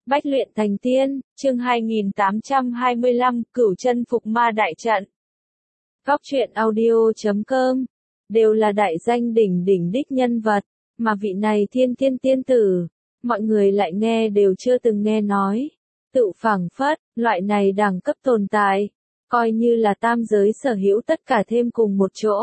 Bách luyện thành tiên, chương 2825, Cửu chân phục ma đại trận. Góc truyện audio.com, đều là đại danh đỉnh đỉnh đích nhân vật, mà vị này thiên tiên tiên tử, mọi người lại nghe đều chưa từng nghe nói. Tự phảng phất, loại này đẳng cấp tồn tại, coi như là tam giới sở hữu tất cả thêm cùng một chỗ.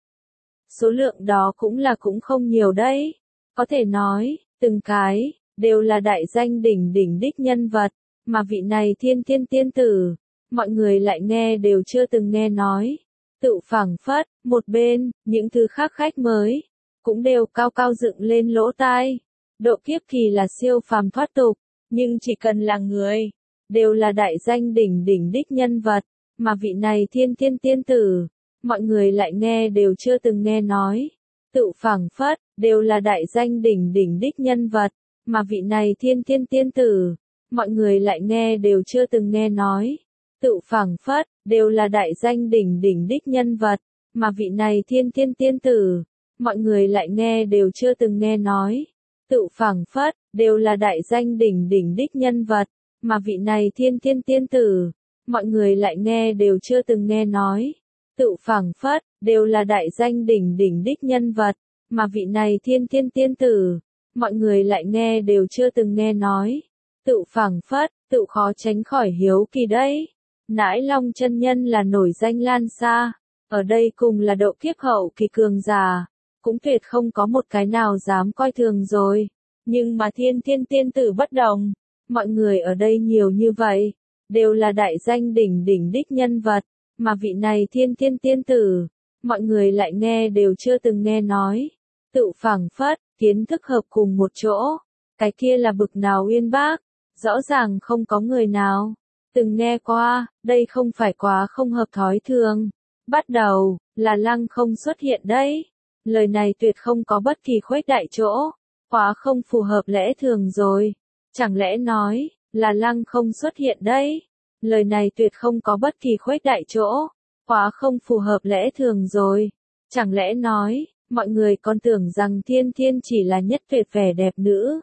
Số lượng đó cũng không nhiều đấy, có thể nói, từng cái đều là đại danh đỉnh đỉnh đích nhân vật, mà vị này thiên tiên tiên tử, mọi người lại nghe đều chưa từng nghe nói. Tự phảng phất, một bên, những thứ khác khách mới, cũng đều cao cao dựng lên lỗ tai. Độ kiếp kỳ là siêu phàm thoát tục, nhưng chỉ cần là người, đều là đại danh đỉnh đỉnh đích nhân vật, mà vị này thiên tiên tiên tử, mọi người lại nghe đều chưa từng nghe nói. Tự phảng phất, đều là đại danh đỉnh đỉnh đích nhân vật, mà vị này thiên tiên tiên tử, mọi người lại nghe đều chưa từng nghe nói. Tự phảng phất, đều là đại danh đỉnh đỉnh đích nhân vật, mà vị này thiên tiên tiên tử, mọi người lại nghe đều chưa từng nghe nói. Tự phảng phất, đều là đại danh đỉnh đỉnh đích nhân vật, mà vị này thiên tiên tiên tử, mọi người lại nghe đều chưa từng nghe nói. Tự phảng phất, đều là đại danh đỉnh đỉnh đích nhân vật, mà vị này thiên tiên tiên tử, mọi người lại nghe đều chưa từng nghe nói. Tự phảng phất, tự khó tránh khỏi hiếu kỳ đấy. Nãi Long chân nhân là nổi danh lan xa, ở đây cùng là độ kiếp hậu kỳ cường giả, cũng tuyệt không có một cái nào dám coi thường rồi. Nhưng mà thiên tiên tiên tử bất đồng, mọi người ở đây nhiều như vậy, đều là đại danh đỉnh đỉnh đích nhân vật, mà vị này thiên tiên tiên tử, mọi người lại nghe đều chưa từng nghe nói. Tự phảng phất, kiến thức hợp cùng một chỗ, cái kia là bực nào uyên bác, rõ ràng không có người nào từng nghe qua, đây không phải quá không hợp thói thường. Bắt đầu, là lăng không xuất hiện đấy. Lời này tuyệt không có bất kỳ khuếch đại chỗ, quá không phù hợp lẽ thường rồi. Chẳng lẽ nói, là lăng không xuất hiện đấy. Lời này tuyệt không có bất kỳ khuếch đại chỗ, quá không phù hợp lẽ thường rồi. Chẳng lẽ nói, mọi người còn tưởng rằng thiên thiên chỉ là nhất tuyệt vẻ đẹp nữ.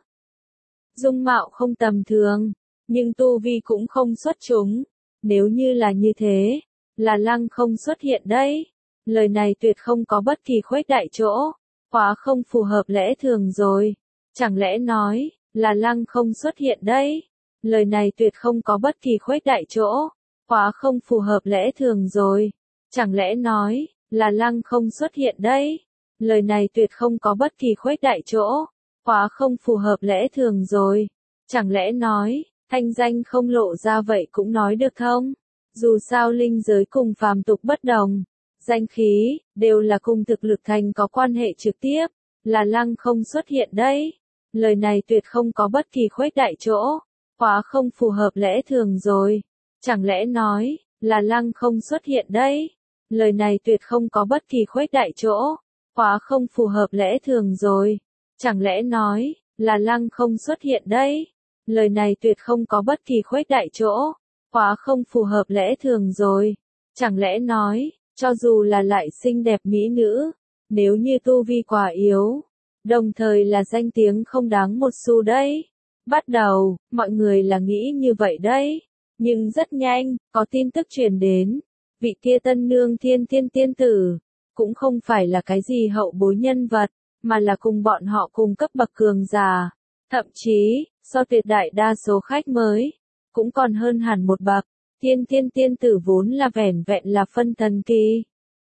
Dung mạo không tầm thường, nhưng tu vi cũng không xuất chúng. Nếu như là như thế, là lăng không xuất hiện đấy. Lời này tuyệt không có bất kỳ khuếch đại chỗ, quá không phù hợp lẽ thường rồi. Chẳng lẽ nói, là lăng không xuất hiện đấy. Lời này tuyệt không có bất kỳ khuếch đại chỗ, quá không phù hợp lẽ thường rồi. Chẳng lẽ nói, là lăng không xuất hiện đấy. Lời này tuyệt không có bất kỳ khuếch đại chỗ, quá không phù hợp lẽ thường rồi. Chẳng lẽ nói, thanh danh không lộ ra vậy cũng nói được không? Dù sao linh giới cùng phàm tục bất đồng, danh khí, đều là cùng thực lực thành có quan hệ trực tiếp, là lăng không xuất hiện đấy. Lời này tuyệt không có bất kỳ khuếch đại chỗ, quá không phù hợp lẽ thường rồi. Chẳng lẽ nói, là lăng không xuất hiện đấy. Lời này tuyệt không có bất kỳ khuếch đại chỗ, quá không phù hợp lẽ thường rồi. Chẳng lẽ nói, là lăng không xuất hiện đấy. Lời này tuyệt không có bất kỳ khuếch đại chỗ, quá không phù hợp lẽ thường rồi. Chẳng lẽ nói, cho dù là lại xinh đẹp mỹ nữ, nếu như tu vi quá yếu, đồng thời là danh tiếng không đáng một xu đấy. Bắt đầu, mọi người là nghĩ như vậy đấy. Nhưng rất nhanh, có tin tức truyền đến. Vị kia tân nương thiên tiên tiên tử, cũng không phải là cái gì hậu bối nhân vật, mà là cùng bọn họ cùng cấp bậc cường giả. Thậm chí, so tuyệt đại đa số khách mới, cũng còn hơn hẳn một bậc. Thiên tiên tiên tử vốn là vẻn vẹn là phân thần kỳ.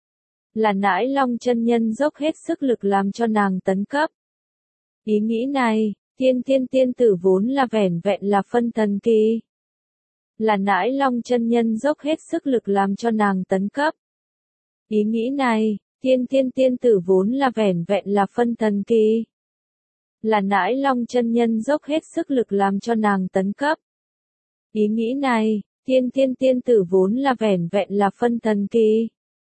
Là Nãi Long chân nhân dốc hết sức lực làm cho nàng tấn cấp. Ý nghĩ này, thiên tiên tiên tử vốn là vẻn vẹn là phân thần kỳ. Là Nãi Long chân nhân dốc hết sức lực làm cho nàng tấn cấp. Ý nghĩ này, thiên tiên tiên tử vốn là vẻn vẹn là phân thần kỳ. Là Nãi Long chân nhân dốc hết sức lực làm cho nàng tấn cấp. Ý nghĩ này, thiên tiên tiên tử vốn là vẻn vẹn là phân thần kỳ.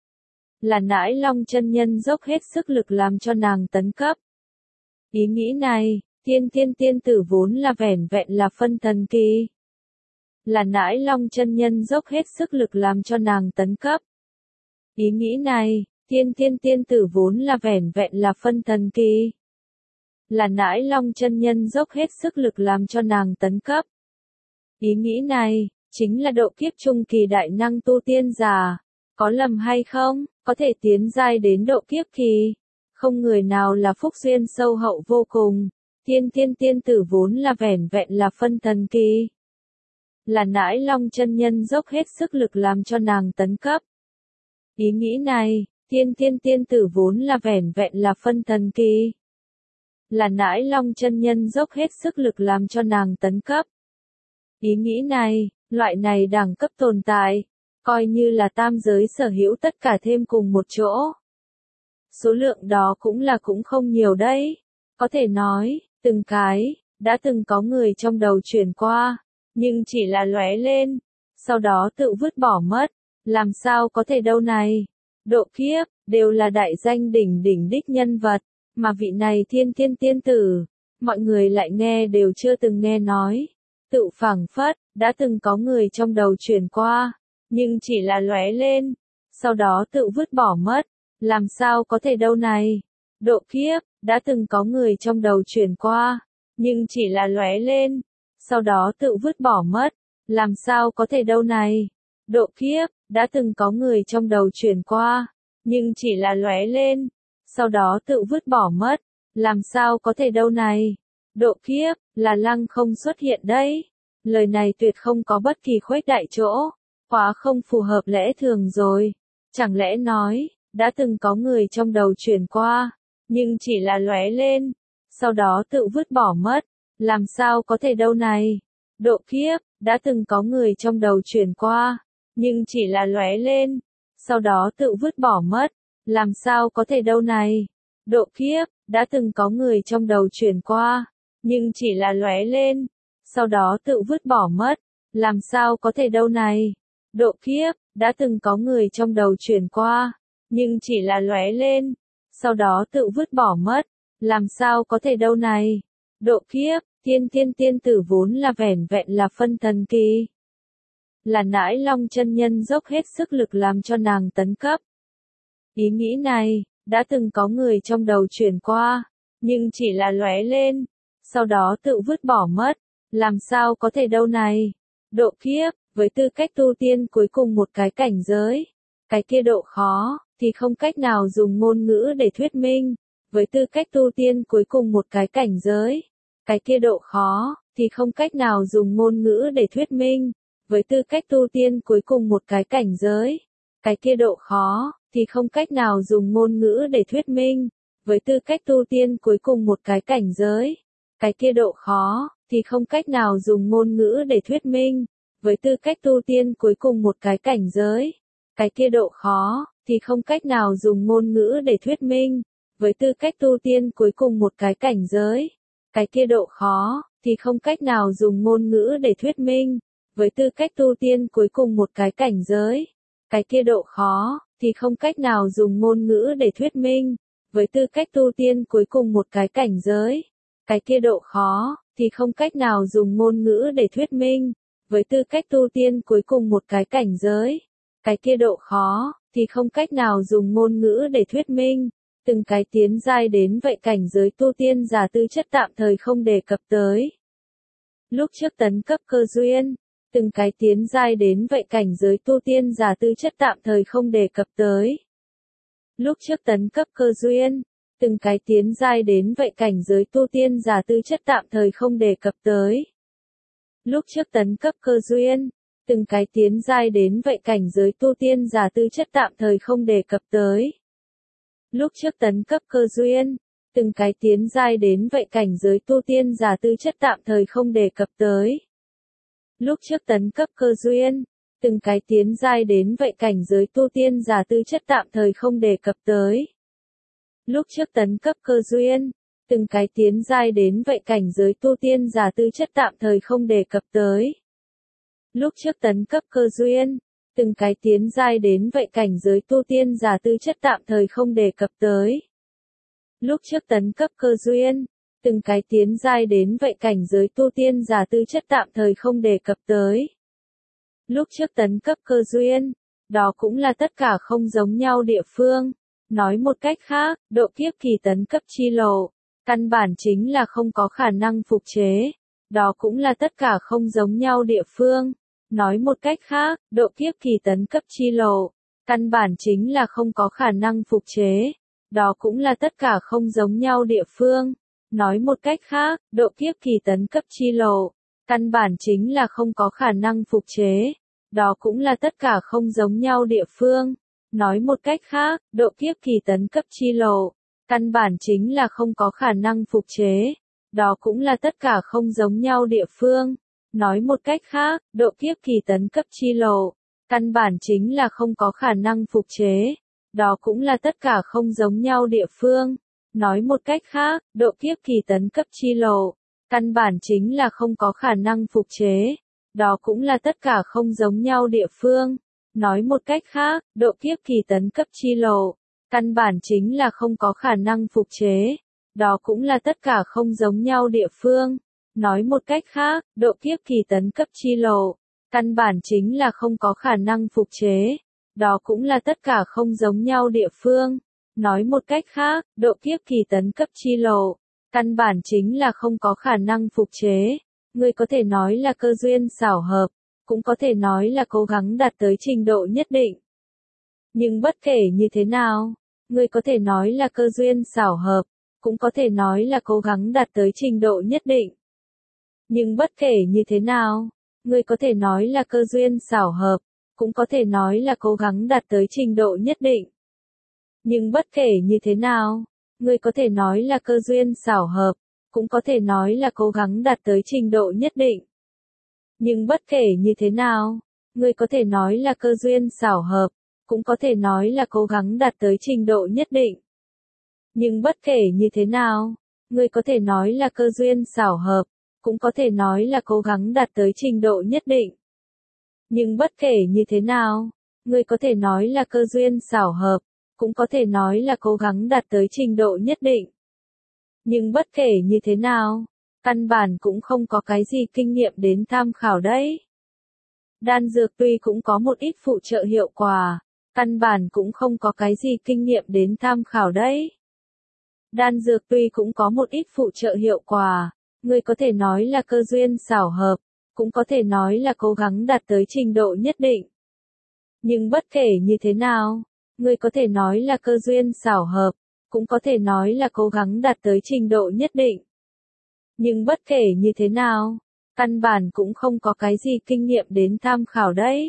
Là Nãi Long chân nhân dốc hết sức lực làm cho nàng tấn cấp. Ý nghĩ này, thiên tiên tiên tử vốn là vẻn vẹn là phân thần kỳ. Là Nãi Long chân nhân dốc hết sức lực làm cho nàng tấn cấp. Ý nghĩ này, thiên tiên tiên tử vốn là vẻn vẹn là phân thần kỳ. Là Nãi Long chân nhân dốc hết sức lực làm cho nàng tấn cấp. Ý nghĩ này, chính là độ kiếp trung kỳ đại năng tu tiên giả. Có lầm hay không, có thể tiến giai đến độ kiếp kỳ. Không người nào là phúc duyên sâu hậu vô cùng. Tiên tiên tiên tử vốn là vẻn vẹn là phân thần kỳ. Là nãi long chân nhân dốc hết sức lực làm cho nàng tấn cấp. Ý nghĩ này, tiên tiên tiên tử vốn là vẻn vẹn là phân thần kỳ. Là nãi long chân nhân dốc hết sức lực làm cho nàng tấn cấp. Ý nghĩ này, loại này đẳng cấp tồn tại, coi như là tam giới sở hữu tất cả thêm cùng một chỗ. Số lượng đó cũng không nhiều đấy. Có thể nói, từng cái, đã từng có người trong đầu chuyển qua, nhưng chỉ là lóe lên, sau đó tự vứt bỏ mất. Làm sao có thể đâu này? Độ kiếp, đều là đại danh đỉnh đỉnh đích nhân vật, mà vị này thiên thiên tiên tử, mọi người lại nghe đều chưa từng nghe nói. Tự phảng phất, đã từng có người trong đầu chuyển qua, nhưng chỉ là lóe lên, sau đó tự vứt bỏ mất. Làm sao có thể đâu này? Độ kiếp, đã từng có người trong đầu chuyển qua, nhưng chỉ là lóe lên, sau đó tự vứt bỏ mất. Làm sao có thể đâu này? Độ kiếp, đã từng có người trong đầu chuyển qua, nhưng chỉ là lóe lên, sau đó tự vứt bỏ mất. Làm sao có thể đâu này? Độ kiếp, là lăng không xuất hiện đấy. Lời này tuyệt không có bất kỳ khuếch đại chỗ, quá không phù hợp lẽ thường rồi. Chẳng lẽ nói, đã từng có người trong đầu chuyển qua, nhưng chỉ là lóe lên, sau đó tự vứt bỏ mất. Làm sao có thể đâu này? Độ kiếp, đã từng có người trong đầu chuyển qua, nhưng chỉ là lóe lên, sau đó tự vứt bỏ mất. Làm sao có thể đâu này? Độ kiếp, đã từng có người trong đầu chuyển qua, nhưng chỉ là lóe lên, sau đó tự vứt bỏ mất. Làm sao có thể đâu này? Độ kiếp, đã từng có người trong đầu chuyển qua, nhưng chỉ là lóe lên, sau đó tự vứt bỏ mất. Làm sao có thể đâu này? Độ kiếp, tiên tiên tiên tử vốn là vẻn vẹn là phân thần kỳ. Là nãi long chân nhân dốc hết sức lực làm cho nàng tấn cấp. Ý nghĩ này, đã từng có người trong đầu chuyển qua, nhưng chỉ là lóe lên, sau đó tự vứt bỏ mất. Làm sao có thể đâu này? Độ kiếp, với tư cách tu tiên cuối cùng một cái cảnh giới, cái kia độ khó, thì không cách nào dùng ngôn ngữ để thuyết minh. Với tư cách tu tiên cuối cùng một cái cảnh giới, cái kia độ khó, thì không cách nào dùng ngôn ngữ để thuyết minh. Với tư cách tu tiên cuối cùng một cái cảnh giới, cái kia độ khó, thì không cách nào dùng ngôn ngữ để thuyết minh. Với tư cách tu tiên cuối cùng một cái cảnh giới, cái kia độ khó, thì không cách nào dùng ngôn ngữ để thuyết minh. Với tư cách tu tiên cuối cùng một cái cảnh giới, cái kia độ khó, thì không cách nào dùng ngôn ngữ để thuyết minh. Với tư cách tu tiên cuối cùng một cái cảnh giới, cái kia độ khó, thì không cách nào dùng ngôn ngữ để thuyết minh. Với tư cách tu tiên cuối cùng một cái cảnh giới, cái kia độ khó, thì không cách nào dùng ngôn ngữ để thuyết minh. Với tư cách tu tiên cuối cùng một cái cảnh giới, cái kia độ khó, thì không cách nào dùng ngôn ngữ để thuyết minh. Với tư cách tu tiên cuối cùng một cái cảnh giới, cái kia độ khó, thì không cách nào dùng ngôn ngữ để thuyết minh. Từng cái tiến giai đến vậy cảnh giới tu tiên giả tư chất tạm thời không đề cập tới. Lúc trước tấn cấp cơ duyên, từng cái tiến giai đến vậy cảnh giới tu tiên giả tư chất tạm thời không đề cập tới. Lúc trước tấn cấp cơ duyên, từng cái tiến giai đến vậy cảnh giới tu tiên giả tư chất tạm thời không đề cập tới. Lúc trước tấn cấp cơ duyên, từng cái tiến giai đến vậy cảnh giới tu tiên giả tư chất tạm thời không đề cập tới. Lúc trước tấn cấp cơ duyên, từng cái tiến giai đến vậy cảnh giới tu tiên giả tư chất tạm thời không đề cập tới. Lúc trước tấn cấp cơ duyên, từng cái tiến giai đến vậy cảnh giới tu tiên giả tư chất tạm thời không đề cập tới. Lúc trước tấn cấp cơ duyên, từng cái tiến giai đến vậy cảnh giới tu tiên giả tư chất tạm thời không đề cập tới. Lúc trước tấn cấp cơ duyên, từng cái tiến giai đến vậy cảnh giới tu tiên giả tư chất tạm thời không đề cập tới. Lúc trước tấn cấp cơ duyên, từng cái tiến giai đến vậy cảnh giới tu tiên giả tư chất tạm thời không đề cập tới. Lúc trước tấn cấp cơ duyên, đó cũng là tất cả không giống nhau địa phương. Nói một cách khác, độ kiếp kỳ tấn cấp chi lộ, căn bản chính là không có khả năng phục chế. đó cũng là tất cả không giống nhau địa phương. Nói một cách khác, độ kiếp kỳ tấn cấp chi lộ, căn bản chính là không có khả năng phục chế. Đó cũng là tất cả không giống nhau địa phương. Nói một cách khác, độ kiếp kỳ tấn cấp chi lộ, căn bản chính là không có khả năng phục chế. Đó cũng là tất cả không giống nhau địa phương. Nói một cách khác, độ kiếp kỳ tấn cấp chi lộ, căn bản chính là không có khả năng phục chế. Đó cũng là tất cả không giống nhau địa phương. Nói một cách khác, độ kiếp kỳ tấn cấp chi lộ, căn bản chính là không có khả năng phục chế. Đó cũng là tất cả không giống nhau địa phương. Nói một cách khác, độ kiếp kỳ tấn cấp chi lộ, căn bản chính là không có khả năng phục chế. Đó cũng là tất cả không giống nhau địa phương. Nói một cách khác, độ kiếp kỳ tấn cấp chi lộ, căn bản chính là không có khả năng phục chế. Đó cũng là tất cả không giống nhau địa phương. Nói một cách khác, độ kiếp kỳ tấn cấp chi lộ, căn bản chính là không có khả năng phục chế. Đó cũng là tất cả không giống nhau địa phương. Nói một cách khác, độ kiếp kỳ tấn cấp chi lộ, căn bản chính là không có khả năng phục chế. Người có thể nói là cơ duyên xảo hợp, cũng có thể nói là cố gắng đạt tới trình độ nhất định. Nhưng bất kể như thế nào, người có thể nói là cơ duyên xảo hợp, cũng có thể nói là cố gắng đạt tới trình độ nhất định. Nhưng bất kể như thế nào, người có thể nói là cơ duyên xảo hợp, cũng có thể nói là cố gắng đạt tới trình độ nhất định. Nhưng bất kể như thế nào, người có thể nói là cơ duyên xảo hợp, cũng có thể nói là cố gắng đạt tới trình độ nhất định. Nhưng bất kể như thế nào, người có thể nói là cơ duyên xảo hợp, cũng có thể nói là cố gắng đạt tới trình độ nhất định. Nhưng bất kể như thế nào, người có thể nói là cơ duyên xảo hợp, cũng có thể nói là cố gắng đạt tới trình độ nhất định. Nhưng bất kể như thế nào, người có thể nói là cơ duyên xảo hợp, cũng có thể nói là cố gắng đạt tới trình độ nhất định. Nhưng bất kể như thế nào, căn bản cũng không có cái gì kinh nghiệm đến tham khảo đấy. Đan dược tuy cũng có một ít phụ trợ hiệu quả, căn bản cũng không có cái gì kinh nghiệm đến tham khảo đấy. Đan dược tuy cũng có một ít phụ trợ hiệu quả, người có thể nói là cơ duyên xảo hợp, cũng có thể nói là cố gắng đạt tới trình độ nhất định. Nhưng bất kể như thế nào, người có thể nói là cơ duyên xảo hợp, cũng có thể nói là cố gắng đạt tới trình độ nhất định. Nhưng bất kể như thế nào, căn bản cũng không có cái gì kinh nghiệm đến tham khảo đấy.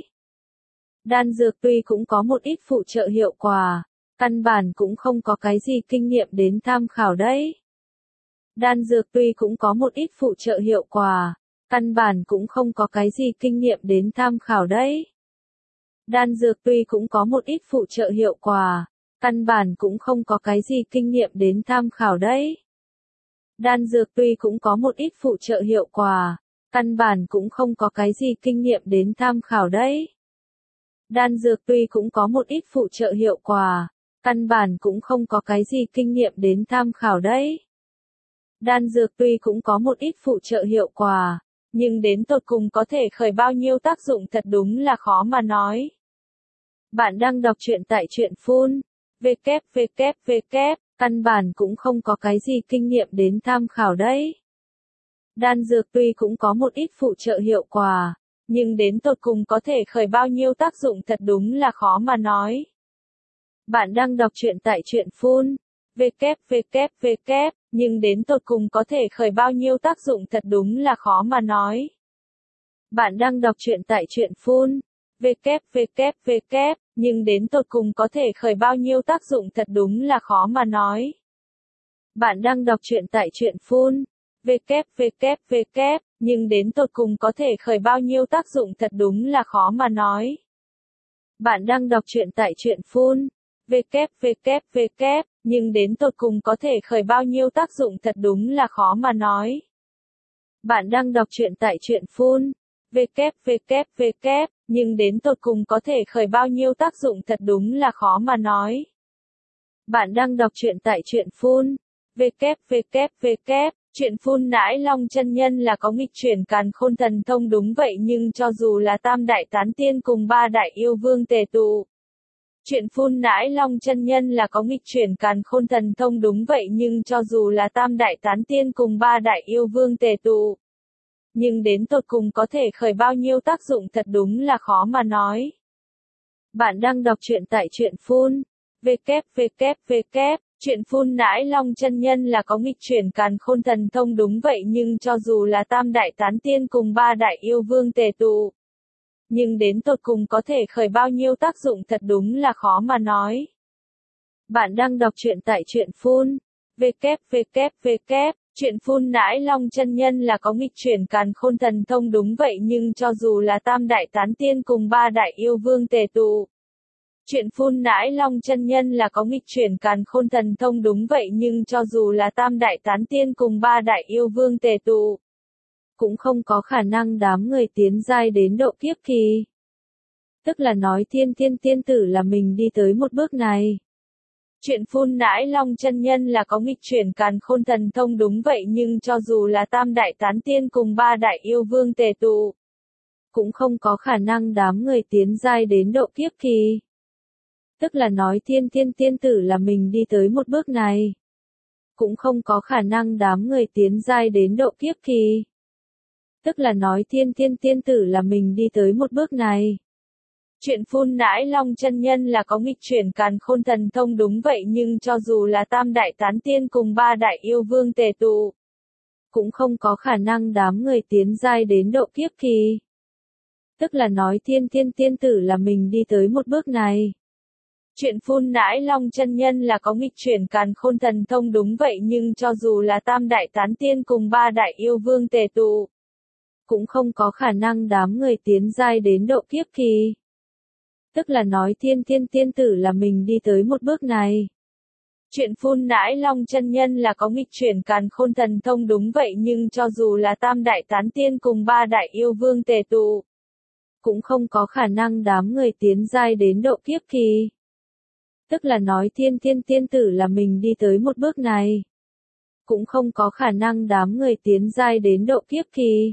Đan dược tuy cũng có một ít phụ trợ hiệu quả, căn bản cũng không có cái gì kinh nghiệm đến tham khảo đấy. Đan dược tuy cũng có một ít phụ trợ hiệu quả, căn bản cũng không có cái gì kinh nghiệm đến tham khảo đấy. Đan dược tuy cũng có một ít phụ trợ hiệu quả, căn bản cũng không có cái gì kinh nghiệm đến tham khảo đấy. Đan dược tuy cũng có một ít phụ trợ hiệu quả, căn bản cũng không có cái gì kinh nghiệm đến tham khảo đấy. Đan dược tuy cũng có một ít phụ trợ hiệu quả, căn bản cũng không có cái gì kinh nghiệm đến tham khảo đấy. Đan dược tuy cũng có một ít phụ trợ hiệu quả, nhưng đến tột cùng có thể khởi bao nhiêu tác dụng thật đúng là khó mà nói. Bạn đang đọc truyện tại truyện phun, www, căn bản cũng không có cái gì kinh nghiệm đến tham khảo đấy. Đan dược tuy cũng có một ít phụ trợ hiệu quả, nhưng đến tột cùng có thể khởi bao nhiêu tác dụng thật đúng là khó mà nói. Bạn đang đọc truyện tại truyện phun, www, nhưng đến tột cùng có thể khởi bao nhiêu tác dụng thật đúng là khó mà nói. Bạn đang đọc truyện tại truyện phun, www, nhưng đến tột cùng có thể khởi bao nhiêu tác dụng thật đúng là khó mà nói. Bạn đang đọc truyện tại truyện phun, www, nhưng đến tột cùng có thể khởi bao nhiêu tác dụng thật đúng là khó mà nói. Bạn đang đọc truyện tại truyện phun, www, nhưng đến tột cùng có thể khởi bao nhiêu tác dụng thật đúng là khó mà nói. Bạn đang đọc truyện tại truyện phun, www, nhưng đến tột cùng có thể khởi bao nhiêu tác dụng thật đúng là khó mà nói. Bạn đang đọc truyện tại truyện phun, www, truyện phun nãi long chân nhân là có nghịch chuyển càn khôn thần thông đúng vậy nhưng cho dù là tam đại tán tiên cùng ba đại yêu vương tề tụ. Truyện phun nãi long chân nhân là có nghịch chuyển càn khôn thần thông đúng vậy nhưng cho dù là tam đại tán tiên cùng ba đại yêu vương tề tụ. nhưng đến tột cùng có thể khởi bao nhiêu tác dụng thật đúng là khó mà nói. Bạn đang đọc truyện tại truyện phun. www. Truyện phun nãi long chân nhân là có nghịch chuyển càn khôn thần thông đúng vậy nhưng cho dù là tam đại tán tiên cùng ba đại yêu vương tề tụ, nhưng đến tột cùng có thể khởi bao nhiêu tác dụng thật đúng là khó mà nói. Bạn đang đọc truyện tại truyện phun. www. Truyện phun nãi long chân nhân là có nghịch chuyển càn khôn thần thông đúng vậy nhưng cho dù là tam đại tán tiên cùng ba đại yêu vương tề tụ. Truyện phun nãi long chân nhân là có nghịch chuyển càn khôn thần thông đúng vậy nhưng cho dù là tam đại tán tiên cùng ba đại yêu vương tề tụ, cũng không có khả năng đám người tiến giai đến độ kiếp kỳ. Tức là nói thiên thiên tiên tử là mình đi tới một bước này. Truyện phun nãi long chân nhân là có nghịch chuyển càn khôn thần thông đúng vậy nhưng cho dù là tam đại tán tiên cùng ba đại yêu vương tề tụ, cũng không có khả năng đám người tiến giai đến độ kiếp kỳ. Tức là nói thiên thiên tiên tử là mình đi tới một bước này. Cũng không có khả năng đám người tiến giai đến độ kiếp kỳ. Tức là nói thiên thiên tiên tử là mình đi tới một bước này. Truyện phun nãi long chân nhân là có nghịch chuyển càn khôn thần thông đúng vậy nhưng cho dù là tam đại tán tiên cùng ba đại yêu vương tề tụ, cũng không có khả năng đám người tiến giai đến độ kiếp kỳ. Tức là nói thiên thiên tiên tử là mình đi tới một bước này. Truyện phun nãi long chân nhân là có nghịch chuyển càn khôn thần thông đúng vậy nhưng cho dù là tam đại tán tiên cùng ba đại yêu vương tề tụ, cũng không có khả năng đám người tiến giai đến độ kiếp kỳ. Tức là nói thiên thiên tiên tử là mình đi tới một bước này. Truyện phun nãi long chân nhân là có nghịch chuyển càn khôn thần thông đúng vậy nhưng cho dù là tam đại tán tiên cùng ba đại yêu vương tề tụ, cũng không có khả năng đám người tiến giai đến độ kiếp kỳ. Tức là nói thiên thiên tiên tử là mình đi tới một bước này. Cũng không có khả năng đám người tiến giai đến độ kiếp kỳ.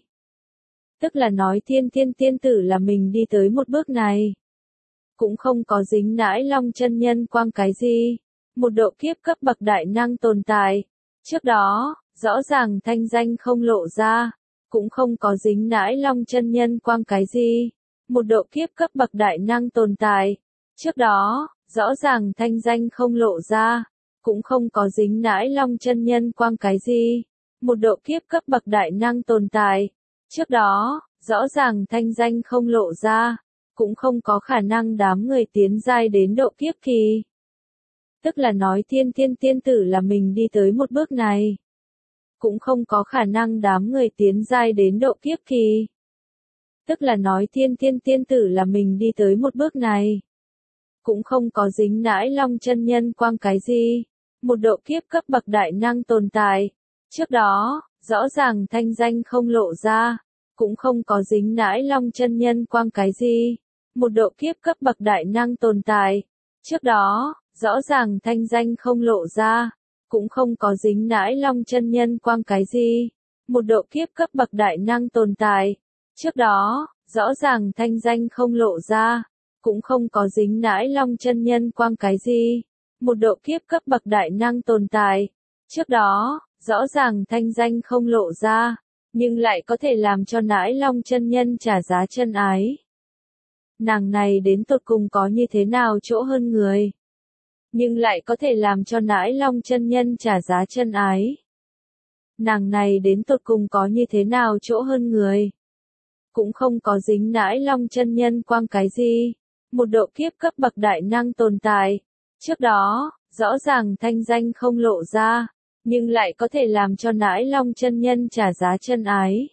Tức là nói thiên thiên tiên tử là mình đi tới một bước này. Cũng không có dính nãi long chân nhân quang cái gì. Một độ kiếp cấp bậc đại năng tồn tại. Trước đó, rõ ràng thanh danh không lộ ra. Cũng không có dính nãi long chân nhân quang cái gì. Một độ kiếp cấp bậc đại năng tồn tại. Trước đó, rõ ràng thanh danh không lộ ra, cũng không có dính nãi long chân nhân quang cái gì. Một độ kiếp cấp bậc đại năng tồn tại. Trước đó, rõ ràng thanh danh không lộ ra, cũng không có khả năng đám người tiến giai đến độ kiếp kỳ. Tức là nói thiên thiên tiên tử là mình đi tới một bước này. Cũng không có khả năng đám người tiến giai đến độ kiếp kỳ. Tức là nói thiên thiên tiên tử là mình đi tới một bước này. Cũng không có dính nãi long chân nhân quang cái gì. Một độ kiếp cấp bậc đại năng tồn tại. Trước đó, rõ ràng thanh danh không lộ ra. Cũng không có dính nãi long chân nhân quang cái gì. Một độ kiếp cấp bậc đại năng tồn tại. Trước đó, rõ ràng thanh danh không lộ ra. Cũng không có dính nãi long chân nhân quang cái gì. Một độ kiếp cấp bậc đại năng tồn tại. Trước đó, rõ ràng thanh danh không lộ ra. Cũng không có dính nãi long chân nhân quang cái gì. Một độ kiếp cấp bậc đại năng tồn tại. Trước đó, rõ ràng thanh danh không lộ ra. Nhưng lại có thể làm cho nãi long chân nhân trả giá chân ái. Nàng này đến tột cùng có như thế nào chỗ hơn người. Nhưng lại có thể làm cho nãi long chân nhân trả giá chân ái. Nàng này đến tột cùng có như thế nào chỗ hơn người. Cũng không có dính nãi long chân nhân quang cái gì. Một độ kiếp cấp bậc đại năng tồn tại. Trước đó, rõ ràng thanh danh không lộ ra. Nhưng lại có thể làm cho nãi long chân nhân trả giá chân ái.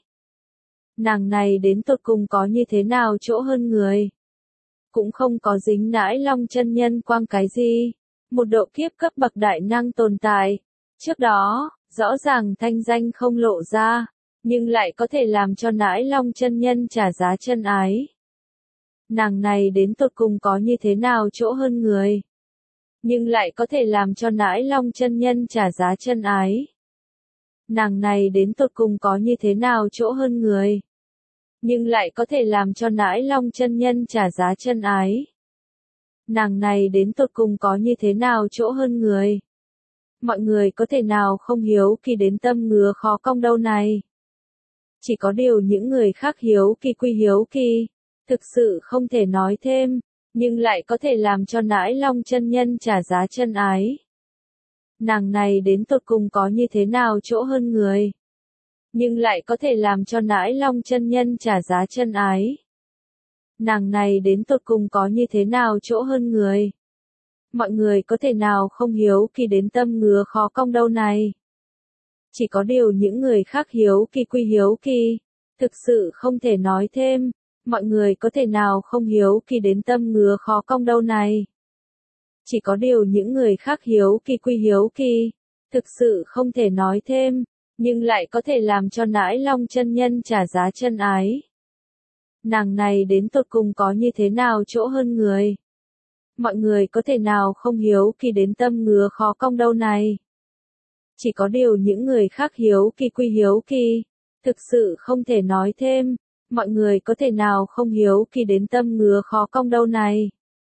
Nàng này đến tột cùng có như thế nào chỗ hơn người. Cũng không có dính nãi long chân nhân quang cái gì. Một độ kiếp cấp bậc đại năng tồn tại. Trước đó, rõ ràng thanh danh không lộ ra. Nhưng lại có thể làm cho nãi long chân nhân trả giá chân ái. Nàng này đến tột cùng có như thế nào chỗ hơn người. Nhưng lại có thể làm cho nãi long chân nhân trả giá chân ái. Nàng này đến tột cùng có như thế nào chỗ hơn người. Nhưng lại có thể làm cho nãi long chân nhân trả giá chân ái. Nàng này đến tột cùng có như thế nào chỗ hơn người. Mọi người có thể nào không hiếu kỳ đến tâm ngứa khó cong đâu này. Chỉ có điều những người khác hiếu kỳ, thực sự không thể nói thêm, nhưng lại có thể làm cho Nãi Long chân nhân trả giá chân ái. Nàng này đến tột cùng có như thế nào chỗ hơn người, nhưng lại có thể làm cho Nãi Long chân nhân trả giá chân ái. Nàng này đến tột cùng có như thế nào chỗ hơn người. Mọi người có thể nào không hiếu kỳ đến tâm ngứa khó cong đâu này. Chỉ có điều những người khác hiếu kỳ, thực sự không thể nói thêm, mọi người có thể nào không hiếu kỳ đến tâm ngứa khó cong đâu này. Chỉ có điều những người khác hiếu kỳ, thực sự không thể nói thêm, nhưng lại có thể làm cho Nãi Long chân nhân trả giá chân ái. Nàng này đến tột cùng có như thế nào chỗ hơn người. Mọi người có thể nào không hiếu kỳ đến tâm ngứa khó cong đâu này. Chỉ có điều những người khác hiếu kỳ, thực sự không thể nói thêm, mọi người có thể nào không hiếu kỳ đến tâm ngứa khó cong đâu này.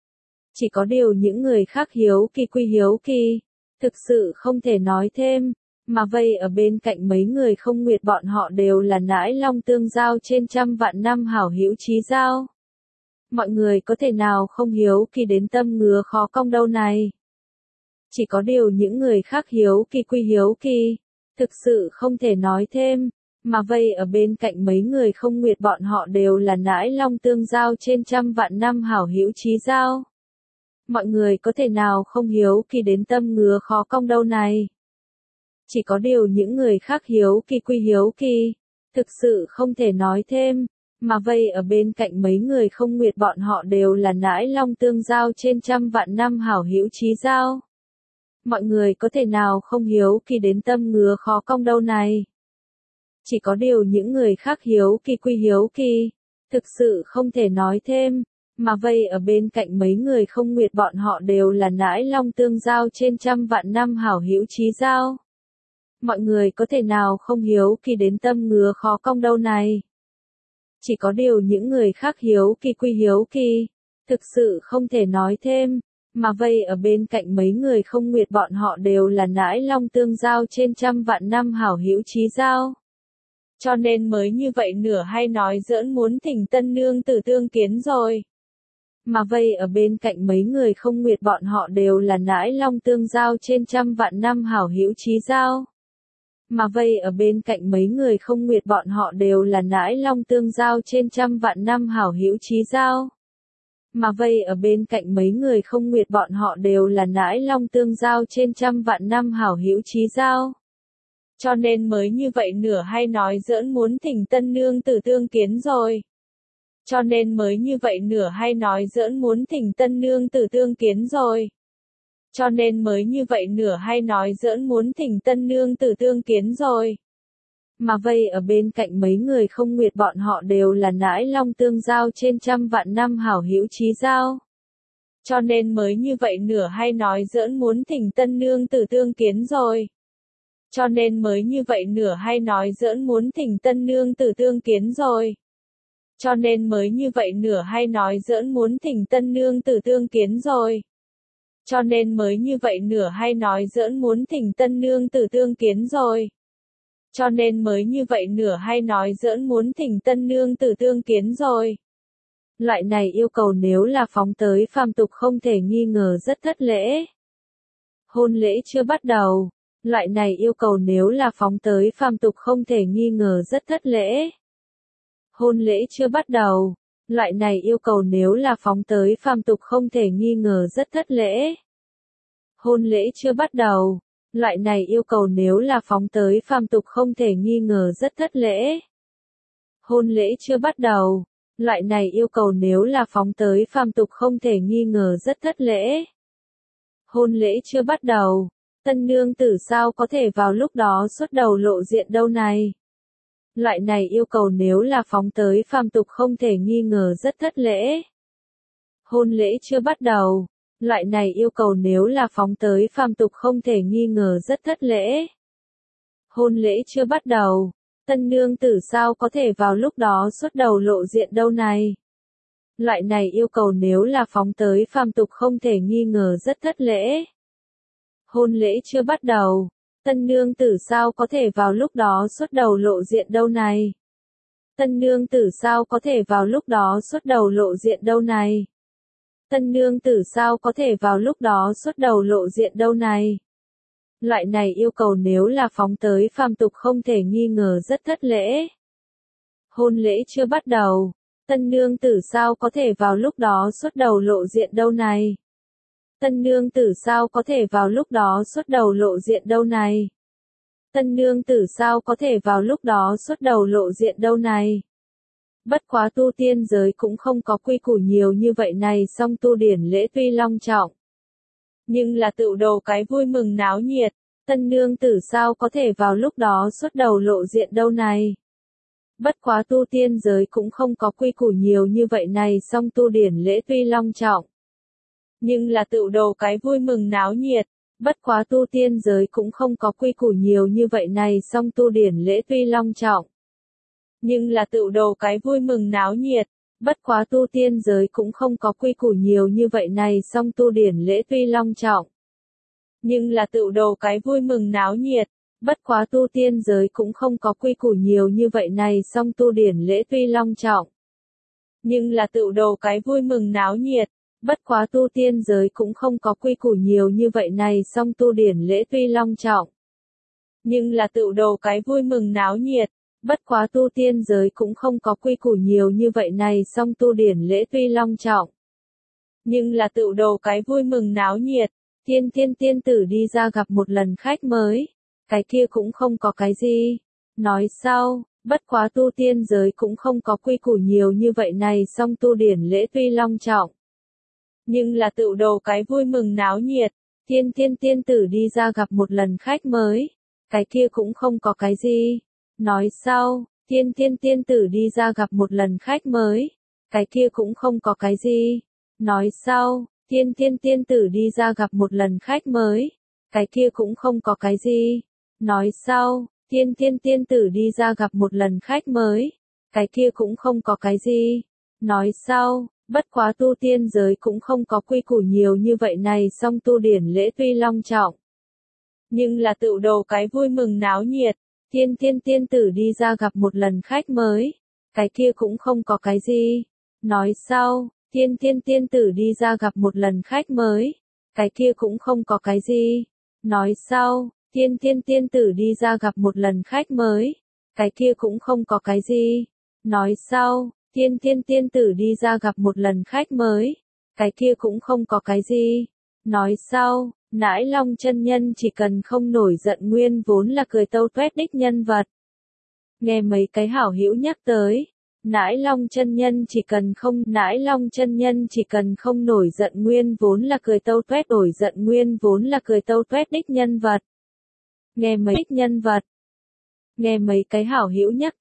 Chỉ có điều những người khác hiếu kỳ, thực sự không thể nói thêm, mà vây ở bên cạnh mấy người không nguyệt bọn họ đều là Nãi Long tương giao trên trăm vạn năm hảo hữu chí giao. Mọi người có thể nào không hiếu kỳ đến tâm ngứa khó cong đâu này. Chỉ có điều những người khác hiếu kỳ, thực sự không thể nói thêm, mà vây ở bên cạnh mấy người không nguyệt bọn họ đều là Nãi Long tương giao trên trăm vạn năm hảo hữu chí giao. Mọi người có thể nào không hiếu kỳ đến tâm ngứa khó cong đâu này. Chỉ có điều những người khác hiếu kỳ, thực sự không thể nói thêm, mà vây ở bên cạnh mấy người không nguyệt bọn họ đều là Nãi Long tương giao trên trăm vạn năm hảo hữu chí giao. Mọi người có thể nào không hiếu kỳ đến tâm ngứa khó cong đâu này. Chỉ có điều những người khác hiếu kỳ, thực sự không thể nói thêm, mà vây ở bên cạnh mấy người không nguyệt bọn họ đều là Nãi Long tương giao trên trăm vạn năm hảo hữu chí giao. Mọi người có thể nào không hiếu kỳ đến tâm ngứa khó cong đâu này. Chỉ có điều những người khác hiếu kỳ, thực sự không thể nói thêm, mà vây ở bên cạnh mấy người không nguyệt bọn họ đều là Nãi Long tương giao trên trăm vạn năm hảo hữu chí giao. Cho nên mới như vậy nửa hay nói giỡn muốn thỉnh tân nương tử tương kiến rồi. Mà vây ở bên cạnh mấy người không nguyệt bọn họ đều là Nãi Long tương giao trên trăm vạn năm hảo hữu chí giao. Mà vây ở bên cạnh mấy người không nguyệt bọn họ đều là Nãi Long tương giao trên trăm vạn năm hảo hữu chí giao. Mà vây ở bên cạnh mấy người không nguyệt bọn họ đều là Nãi Long tương giao trên trăm vạn năm hảo hữu chí giao. Cho nên mới như vậy nửa hay nói giỡn muốn thỉnh tân nương tử tương kiến rồi. Cho nên mới như vậy nửa hay nói giỡn muốn thỉnh tân nương tử tương kiến rồi. Cho nên mới như vậy nửa hay nói giỡn muốn thỉnh tân nương tử tương kiến rồi. Mà vây ở bên cạnh mấy người không nguyệt bọn họ đều là Nãi Long tương giao trên trăm vạn năm hảo hữu chí giao. Cho nên mới như vậy nửa hay nói giỡn muốn thỉnh tân nương tử tương kiến rồi. Cho nên mới như vậy nửa hay nói giỡn muốn thỉnh tân nương tử tương kiến rồi. Cho nên mới như vậy nửa hay nói giỡn muốn thỉnh tân nương tử tương kiến rồi. Cho nên mới như vậy nửa hay nói giỡn muốn thỉnh tân nương tử tương kiến rồi. Cho nên mới như vậy nửa hay nói giỡn muốn thỉnh tân nương tử tương kiến rồi. Loại này yêu cầu nếu là phóng tới phàm tục không thể nghi ngờ rất thất lễ. Hôn lễ chưa bắt đầu. Loại này yêu cầu nếu là phóng tới phàm tục không thể nghi ngờ rất thất lễ. Hôn lễ chưa bắt đầu. Loại này yêu cầu nếu là phóng tới phàm tục không thể nghi ngờ rất thất lễ. Hôn lễ chưa bắt đầu. Loại này yêu cầu nếu là phóng tới phàm tục không thể nghi ngờ rất thất lễ. Hôn lễ chưa bắt đầu. Loại này yêu cầu nếu là phóng tới phàm tục không thể nghi ngờ rất thất lễ. Hôn lễ chưa bắt đầu. Tân nương tử sao có thể vào lúc đó xuất đầu lộ diện đâu này. Loại này yêu cầu nếu là phóng tới phàm tục không thể nghi ngờ rất thất lễ. Hôn lễ chưa bắt đầu. Loại này yêu cầu nếu là phóng tới phàm tục không thể nghi ngờ rất thất lễ. Hôn lễ chưa bắt đầu. Tân nương tử sao có thể vào lúc đó xuất đầu lộ diện đâu này. Loại này yêu cầu nếu là phóng tới phàm tục không thể nghi ngờ rất thất lễ. Hôn lễ chưa bắt đầu. Tân nương tử sao có thể vào lúc đó xuất đầu lộ diện đâu này. Tân nương tử sao có thể vào lúc đó xuất đầu lộ diện đâu này? Tân nương tử sao có thể vào lúc đó xuất đầu lộ diện đâu này? Loại này yêu cầu nếu là phóng tới phàm tục không thể nghi ngờ rất thất lễ. Hôn lễ chưa bắt đầu, tân nương tử sao có thể vào lúc đó xuất đầu lộ diện đâu này? Tân nương tử sao có thể vào lúc đó xuất đầu lộ diện đâu này? Tân nương tử sao có thể vào lúc đó xuất đầu lộ diện đâu này? Bất quá tu tiên giới cũng không có quy củ nhiều như vậy này, song tu điển lễ tuy long trọng, nhưng là tựu đồ cái vui mừng náo nhiệt. Tân nương tử sao có thể vào lúc đó xuất đầu lộ diện đâu này? Bất quá tu tiên giới cũng không có quy củ nhiều như vậy này, song tu điển lễ tuy long trọng, nhưng là tựu đồ cái vui mừng náo nhiệt. Bất quá tu tiên giới cũng không có quy củ nhiều như vậy này, song tu điển lễ tuy long trọng, nhưng là tựu đồ cái vui mừng náo nhiệt. Bất quá tu tiên giới cũng không có quy củ nhiều như vậy này, song tu điển lễ tuy long trọng, nhưng là tựu đồ cái vui mừng náo nhiệt. Bất quá tu tiên giới cũng không có quy củ nhiều như vậy này, song tu điển lễ tuy long trọng, nhưng là tựu đồ cái vui mừng náo nhiệt. Bất quá tu tiên giới cũng không có quy củ nhiều như vậy này, song tu điển lễ tuy long trọng, nhưng là tựu đồ cái vui mừng náo nhiệt. Bất quá tu tiên giới cũng không có quy củ nhiều như vậy này, song tu điển lễ tuy long trọng, nhưng là tựu đồ cái vui mừng náo nhiệt. Tiên tử đi ra gặp một lần khách mới, cái kia cũng không có cái gì. Nói sau, bất quá tu tiên giới cũng không có quy củ nhiều như vậy này, song tu điển lễ tuy long trọng, nhưng là tựu đồ cái vui mừng náo nhiệt. Tiên tử đi ra gặp một lần khách mới, cái kia cũng không có cái gì. Nói sau, tiên tử đi ra gặp một lần khách mới, cái kia cũng không có cái gì. Nói sau, tiên tử đi ra gặp một lần khách mới, cái kia cũng không có cái gì. Nói sau, tiên tử đi ra gặp một lần khách mới, cái kia cũng không có cái gì. Nói sau, bất quá tu tiên giới cũng không có quy củ nhiều như vậy này, song tu điển lễ tuy long trọng, nhưng là tựu đồ cái vui mừng náo nhiệt. Tiên tử đi ra gặp một lần khách mới, cái kia cũng không có cái gì. Nói sau, tiên tử đi ra gặp một lần khách mới, cái kia cũng không có cái gì. Nói sau, tiên tử đi ra gặp một lần khách mới, cái kia cũng không có cái gì. Nói sau, tiên tử đi ra gặp một lần khách mới, cái kia cũng không có cái gì. Nói sau, Nãi Long chân nhân chỉ cần không nổi giận nguyên vốn là cười tâu tuét đích nhân vật. Nghe mấy cái hảo hữu nhắc tới, Nãi Long chân nhân chỉ cần không nổi giận nguyên vốn là cười tâu tuét đích nhân vật. Nghe mấy cái hảo hữu nhắc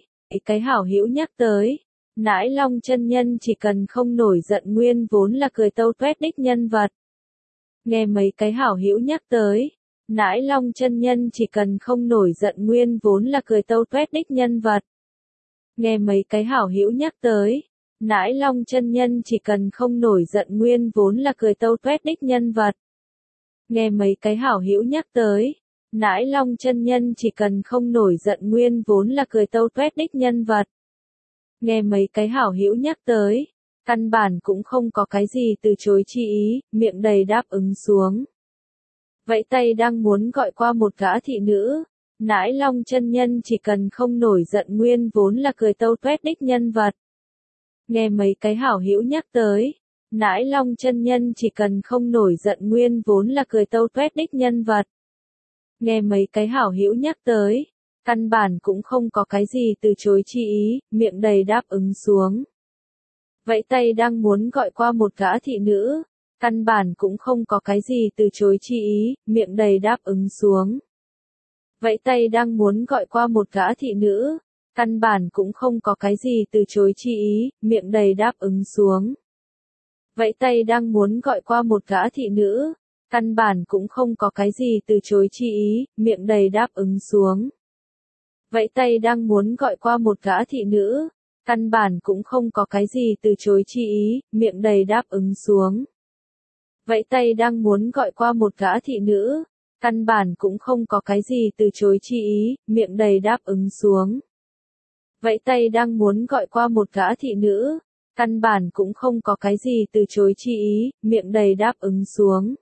tới, Nãi Long chân nhân chỉ cần không nổi giận nguyên vốn là cười tâu tuét đích nhân vật. Nghe mấy cái hảo hữu nhắc tới, Nãi Long chân nhân chỉ cần không nổi giận nguyên vốn là cười tâu tuét đích nhân vật. Nghe mấy cái hảo hữu nhắc tới, Nãi Long chân nhân chỉ cần không nổi giận nguyên vốn là cười tâu tuét đích nhân vật. Nghe mấy cái hảo hữu nhắc tới, Nãi Long chân nhân chỉ cần không nổi giận nguyên vốn là cười tâu tuét đích nhân vật. Nghe mấy cái hảo hữu nhắc tới, căn bản cũng không có cái gì từ chối chi ý, miệng đầy đáp ứng xuống. Vẫy tay đang muốn gọi qua một gã thị nữ, Nãi Long chân nhân chỉ cần không nổi giận nguyên vốn là cười tâu tuét đích nhân vật. Nghe mấy cái hảo hữu nhắc tới, Nãi Long chân nhân chỉ cần không nổi giận nguyên vốn là cười tâu tuét đích nhân vật. Nghe mấy cái hảo hữu nhắc tới, căn bản cũng không có cái gì từ chối chi ý, miệng đầy đáp ứng xuống. Vẫy tay đang muốn gọi qua một gã thị nữ, căn bản cũng không có cái gì từ chối chi ý, miệng đầy đáp ứng xuống. Vẫy tay đang muốn gọi qua một gã thị nữ, căn bản cũng không có cái gì từ chối chi ý, miệng đầy đáp ứng xuống. Vẫy tay đang muốn gọi qua một gã thị nữ, căn bản cũng không có cái gì từ chối chi ý, miệng đầy đáp ứng xuống. Vẫy tay đang muốn gọi qua một gã thị nữ, căn bản cũng không có cái gì từ chối chi ý, miệng đầy đáp ứng xuống. Vẫy tay đang muốn gọi qua một gã thị nữ, căn bản cũng không có cái gì từ chối chi ý, miệng đầy đáp ứng xuống. vẫy tay đang muốn gọi qua một gã thị nữ, căn bản cũng không có cái gì từ chối chi ý, miệng đầy đáp ứng xuống.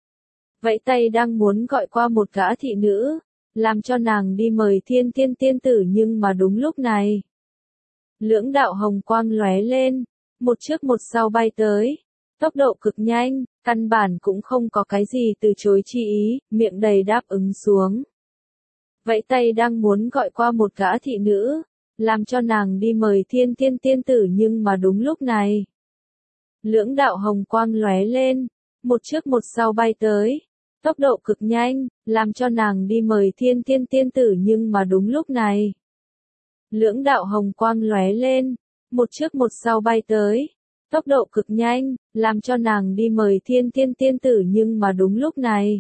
Vẫy tay đang muốn gọi qua một gã thị nữ, làm cho nàng đi mời thiên tiên tiên tử nhưng mà đúng lúc này. Lưỡng đạo hồng quang lóe lên, một trước một sau bay tới, tốc độ cực nhanh, căn bản cũng không có cái gì từ chối chi ý, miệng đầy đáp ứng xuống. Vẫy tay đang muốn gọi qua một gã thị nữ, làm cho nàng đi mời thiên tiên tiên tử nhưng mà đúng lúc này. Lưỡng đạo hồng quang lóe lên, một trước một sau bay tới, tốc độ cực nhanh, làm cho nàng đi mời thiên tiên tiên tử nhưng mà đúng lúc này. Lưỡng đạo hồng quang lóe lên, một trước một sau bay tới, tốc độ cực nhanh, làm cho nàng đi mời thiên tiên tiên tử nhưng mà đúng lúc này.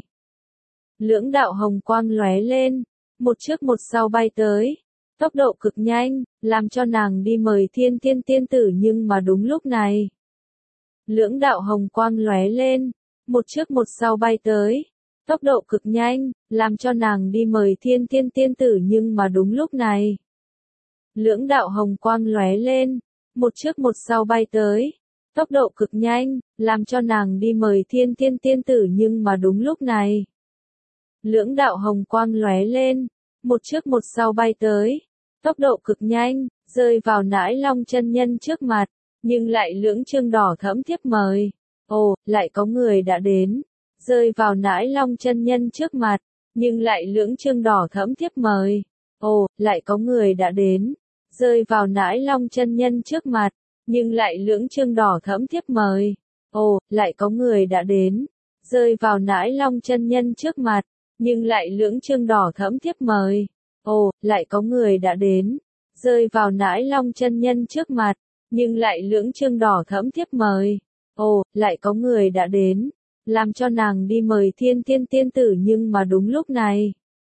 Lưỡng đạo hồng quang lóe lên, một trước một sau bay tới, tốc độ cực nhanh, làm cho nàng đi mời thiên tiên tiên tử nhưng mà đúng lúc này. Lưỡng đạo hồng quang lóe lên, một trước một sau bay tới, tốc độ cực nhanh, làm cho nàng đi mời thiên tiên tiên tử nhưng mà đúng lúc này. Lưỡng đạo hồng quang lóe lên, một trước một sau bay tới, tốc độ cực nhanh, làm cho nàng đi mời thiên tiên tiên tử nhưng mà đúng lúc này. Lưỡng đạo hồng quang lóe lên, một trước một sau bay tới, tốc độ cực nhanh, rơi vào Nãi Long chân nhân trước mặt, nhưng lại lưỡng chương đỏ thẫm thiếp mời. Ồ, lại có người đã đến. Rơi vào Nãi Long chân nhân trước mặt, nhưng lại lưỡng chương đỏ thẫm thiếp mời. Ồ, lại có người đã đến. Rơi vào Nãi Long chân nhân trước mặt, nhưng lại lưỡng chương đỏ thẫm thiếp mời. Ồ, lại có người đã đến. Rơi vào Nãi Long chân nhân trước mặt, nhưng lại lưỡng chương đỏ thẫm thiếp mời. Ồ, lại có người đã đến. Rơi vào Nãi Long chân nhân trước mặt, nhưng lại lưỡng chương đỏ thẫm thiếp mời. Ồ, lại có người đã đến. Làm cho nàng đi mời thiên tiên tiên tử nhưng mà đúng lúc này.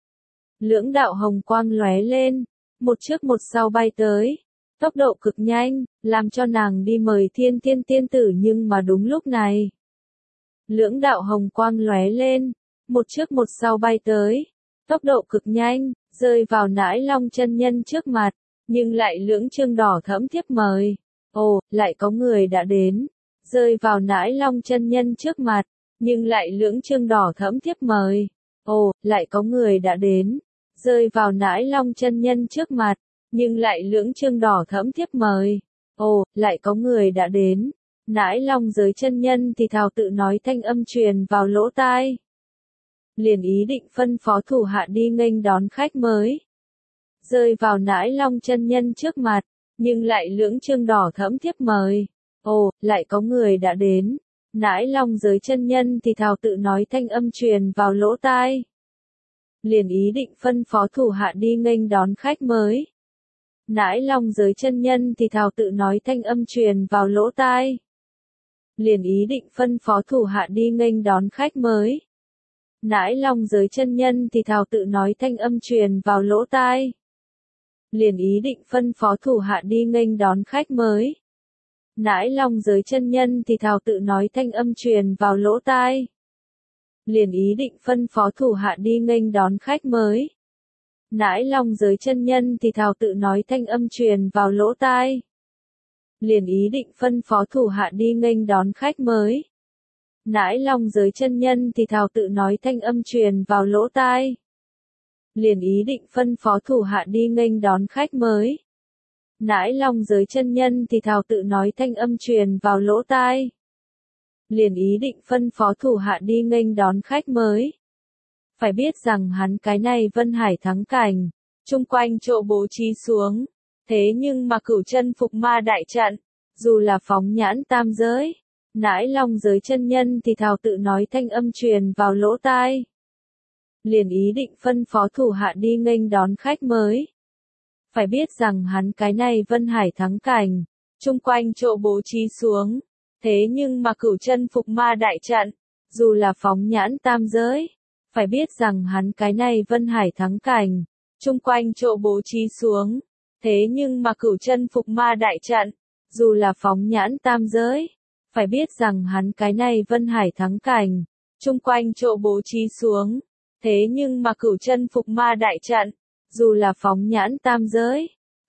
Lưỡng đạo hồng quang lóe lên, một trước một sau bay tới, tốc độ cực nhanh, làm cho nàng đi mời thiên tiên tiên tử nhưng mà đúng lúc này. Lưỡng đạo hồng quang lóe lên, một trước một sau bay tới, tốc độ cực nhanh, rơi vào Nãi Long chân nhân trước mặt, nhưng lại lưỡng chương đỏ thẫm thiếp mời. Ồ, lại có người đã đến. Rơi vào Nãi Long chân nhân trước mặt, nhưng lại lưỡng chương đỏ thẫm thiếp mời. Ồ, lại có người đã đến. Rơi vào Nãi Long chân nhân trước mặt, nhưng lại lưỡng chương đỏ thẫm thiếp mời. Ồ, lại có người đã đến. Nãi Long giới chân nhân thì thào tự nói thanh âm truyền vào lỗ tai. Liền ý định phân phó thủ hạ đi nghênh đón khách mới. Rơi vào Nãi Long chân nhân trước mặt, nhưng lại lưỡng chương đỏ thẫm thiếp mời. Ồ, lại có người đã đến. Nãi Long giới chân nhân thì thào tự nói thanh âm truyền vào lỗ tai. Liền ý định phân phó thủ hạ đi nghênh đón khách mới. Nãi Long giới chân nhân thì thào tự nói thanh âm truyền vào lỗ tai. Liền ý định phân phó thủ hạ đi nghênh đón khách mới. Nãi Long giới chân nhân thì thào tự nói thanh âm truyền vào lỗ tai. Liền ý định phân phó thủ hạ đi nghênh đón khách mới. Nãi Long giới chân nhân thì thào tự nói thanh âm truyền vào lỗ tai. Liền ý định phân phó thủ hạ đi nghênh đón khách mới. Nãi Long giới chân nhân thì thào tự nói thanh âm truyền vào lỗ tai. Liền ý định phân phó thủ hạ đi nghênh đón khách mới. Nãi Long giới chân nhân thì thào tự nói thanh âm truyền vào lỗ tai. Liền ý định phân phó thủ hạ đi nghênh đón khách mới. Nãi Long giới chân nhân thì thào tự nói thanh âm truyền vào lỗ tai. Liền ý định phân phó thủ hạ đi nghênh đón khách mới. Phải biết rằng hắn cái này Vân Hải thắng cảnh, chung quanh chỗ bố trí xuống. Thế nhưng mà Cửu Chân Phục Ma đại trận, dù là phóng nhãn tam giới, Nãi Long giới chân nhân thì thào tự nói thanh âm truyền vào lỗ tai. Liền ý định phân phó thủ hạ đi nghênh đón khách mới. Phải biết rằng hắn cái này Vân Hải thắng cảnh, chung quanh chỗ bố trí xuống. Thế nhưng mà Cửu Chân Phục Ma đại trận, dù là phóng nhãn tam giới, phải biết rằng hắn cái này Vân Hải thắng cảnh, chung quanh chỗ bố trí xuống. Thế nhưng mà Cửu Chân Phục Ma đại trận, dù là phóng nhãn tam giới, phải biết rằng hắn cái này Vân Hải thắng cảnh, chung quanh chỗ bố trí xuống. Thế nhưng mà Cửu Chân Phục Ma đại trận, dù là phóng nhãn tam giới,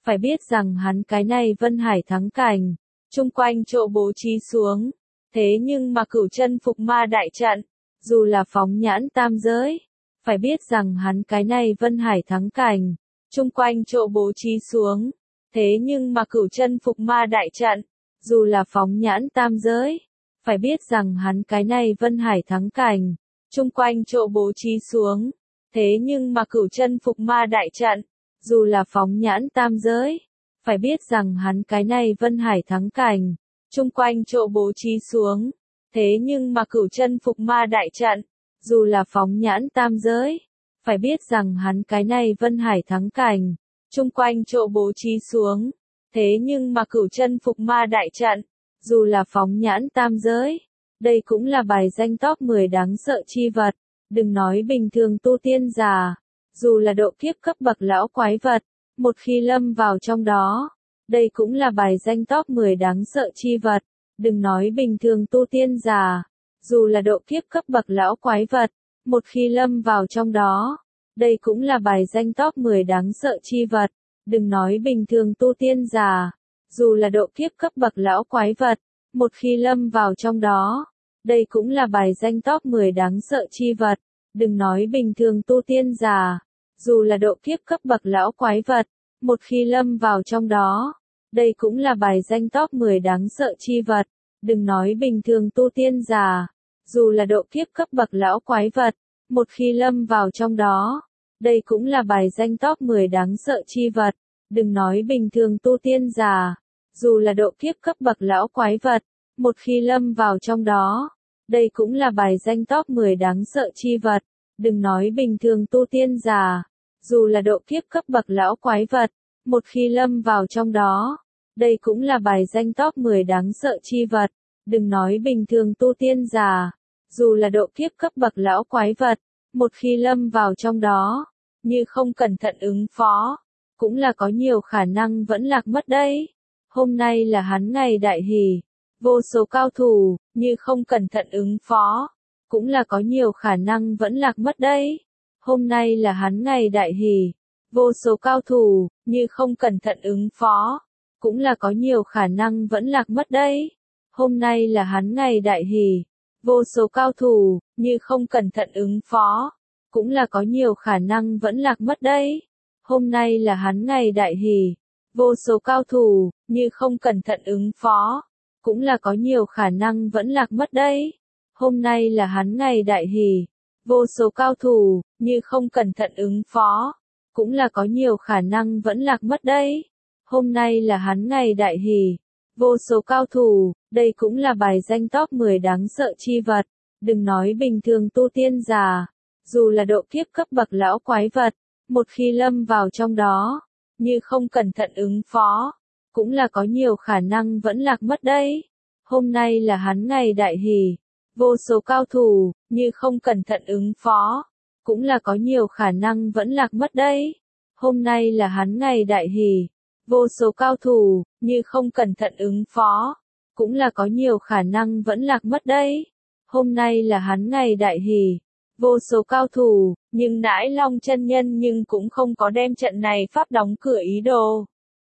phải biết rằng hắn cái này Vân Hải thắng cảnh, chung quanh chỗ bố trí xuống. Thế nhưng mà Cửu Chân Phục Ma đại trận, dù là phóng nhãn tam giới, phải biết rằng hắn cái này Vân Hải thắng cảnh, chung quanh chỗ bố trí xuống. Thế nhưng mà Cửu Chân Phục Ma đại trận, dù là phóng nhãn tam giới, phải biết rằng hắn cái này Vân Hải thắng cảnh, chung quanh chỗ bố trí xuống. Thế nhưng mà Cửu Chân Phục Ma đại trận, dù là phóng nhãn tam giới, phải biết rằng hắn cái này Vân Hải thắng cảnh, chung quanh chỗ bố trí xuống. Thế nhưng mà Cửu Chân Phục Ma đại trận, dù là phóng nhãn tam giới, phải biết rằng hắn cái này Vân Hải thắng cảnh, chung quanh chỗ bố trí xuống. Thế nhưng mà Cửu Chân Phục Ma đại trận, dù là phóng nhãn tam giới, đây cũng là bài danh top 10 đáng sợ chi vật. Đừng nói bình thường tu tiên giả, dù là độ kiếp cấp bậc lão quái vật, một khi lâm vào trong đó, đây cũng là bài danh top 10 đáng sợ chi vật. Đừng nói bình thường tu tiên giả, dù là độ kiếp cấp bậc lão quái vật, một khi lâm vào trong đó, đây cũng là bài danh top 10 đáng sợ chi vật. Đừng nói bình thường tu tiên giả, dù là độ kiếp cấp bậc lão quái vật, một khi lâm vào trong đó, đây cũng là bài danh top 10 đáng sợ chi vật. Đừng nói bình thường tu tiên giả, dù là độ kiếp cấp bậc lão quái vật, một khi lâm vào trong đó, đây cũng là bài danh top 10 đáng sợ chi vật. Đừng nói bình thường tu tiên giả, dù là độ kiếp cấp bậc lão quái vật, một khi lâm vào trong đó, đây cũng là bài danh top 10 đáng sợ chi vật. Đừng nói bình thường tu tiên giả, dù là độ kiếp cấp bậc lão quái vật, một khi lâm vào trong đó, đây cũng là bài danh top 10 đáng sợ chi vật. Đừng nói bình thường tu tiên giả, dù là độ kiếp cấp bậc lão quái vật, một khi lâm vào trong đó, đây cũng là bài danh top 10 đáng sợ chi vật. Đừng nói bình thường tu tiên giả, dù là độ kiếp cấp bậc lão quái vật, một khi lâm vào trong đó, như không cẩn thận ứng phó, cũng là có nhiều khả năng vẫn lạc mất đấy. Hôm nay là hắn ngày đại hỷ, vô số cao thủ, như không cẩn thận ứng phó, cũng là có nhiều khả năng vẫn lạc mất đấy. Hôm nay là hắn ngày đại hỷ, vô số cao thủ, như không cẩn thận ứng phó, cũng là có nhiều khả năng vẫn lạc mất đấy. Hôm nay là hắn ngày đại hỷ, vô số cao thủ, như không cẩn thận ứng phó, cũng là có nhiều khả năng vẫn lạc mất đấy. Hôm nay là hắn ngày đại hỷ, vô số cao thủ, như không cẩn thận ứng phó, cũng là có nhiều khả năng vẫn lạc mất đấy. Hôm nay là hắn ngày đại hỷ, vô số cao thủ, như không cẩn thận ứng phó, cũng là có nhiều khả năng vẫn lạc mất đấy. Hôm nay là hắn ngày đại hỷ, vô số cao thủ, đây cũng là bài danh top 10 đáng sợ chi vật. Đừng nói bình thường tu tiên giả, dù là độ kiếp cấp bậc lão quái vật, một khi lâm vào trong đó, như không cẩn thận ứng phó, cũng là có nhiều khả năng vẫn lạc mất đấy. Hôm nay là hắn ngày đại hỷ, vô số cao thủ, như không cẩn thận ứng phó, cũng là có nhiều khả năng vẫn lạc mất đấy. Hôm nay là hắn ngày đại hỷ, vô số cao thủ, như không cẩn thận ứng phó, cũng là có nhiều khả năng vẫn lạc mất đấy. Hôm nay là hắn ngày đại hỷ, vô số cao thủ, nhưng Nãi Long chân nhân nhưng cũng không có đem trận này pháp đóng cửa ý đồ.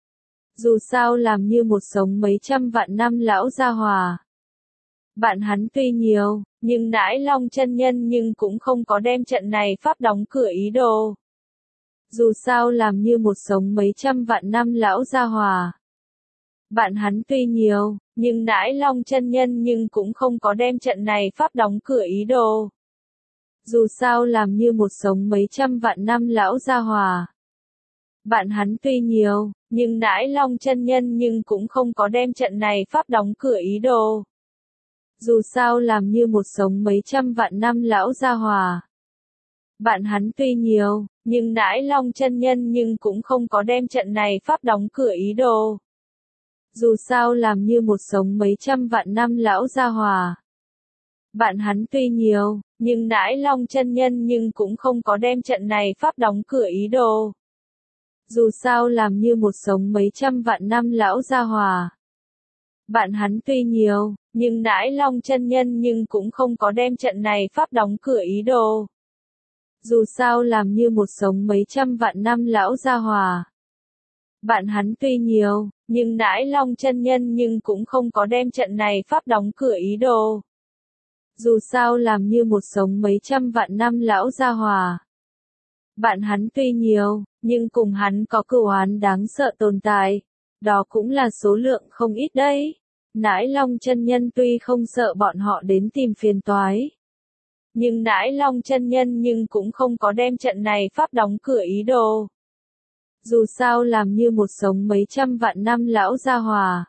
Dù sao làm như một sống mấy trăm vạn năm lão gia hòa. Bạn hắn tuy nhiều, nhưng Nãi Long chân nhân nhưng cũng không có đem trận này pháp đóng cửa ý đồ. Dù sao làm như một sống mấy trăm vạn năm lão gia hòa. Bạn hắn tuy nhiều, nhưng Nãi Long chân nhân nhưng cũng không có đem trận này pháp đóng cửa ý đồ. Dù sao làm như một sống mấy trăm vạn năm lão gia hòa. Bạn hắn tuy nhiều, nhưng Nãi Long chân nhân nhưng cũng không có đem trận này pháp đóng cửa ý đồ. Dù sao làm như một sống mấy trăm vạn năm lão gia hòa. Bạn hắn tuy nhiều, nhưng Nãi Long chân nhân nhưng cũng không có đem trận này pháp đóng cửa ý đồ. Dù sao làm như một sống mấy trăm vạn năm lão gia hòa. Bạn hắn tuy nhiều, nhưng Nãi Long chân nhân nhưng cũng không có đem trận này pháp đóng cửa ý đồ. Dù sao làm như một sống mấy trăm vạn năm lão gia hòa. Bạn hắn tuy nhiều, nhưng Nãi Long chân nhân nhưng cũng không có đem trận này pháp đóng cửa ý đồ. Dù sao làm như một sống mấy trăm vạn năm lão gia hòa. Bạn hắn tuy nhiều, nhưng Nãi Long chân nhân nhưng cũng không có đem trận này pháp đóng cửa ý đồ. Dù sao làm như một sống mấy trăm vạn năm lão gia hòa. Bạn hắn tuy nhiều, nhưng cùng hắn có cửu oán đáng sợ tồn tại. Đó cũng là số lượng không ít đấy. Nãi Long chân nhân tuy không sợ bọn họ đến tìm phiền toái. Nhưng Nãi Long chân nhân nhưng cũng không có đem trận này pháp đóng cửa ý đồ. Dù sao làm như một sống mấy trăm vạn năm lão gia hòa.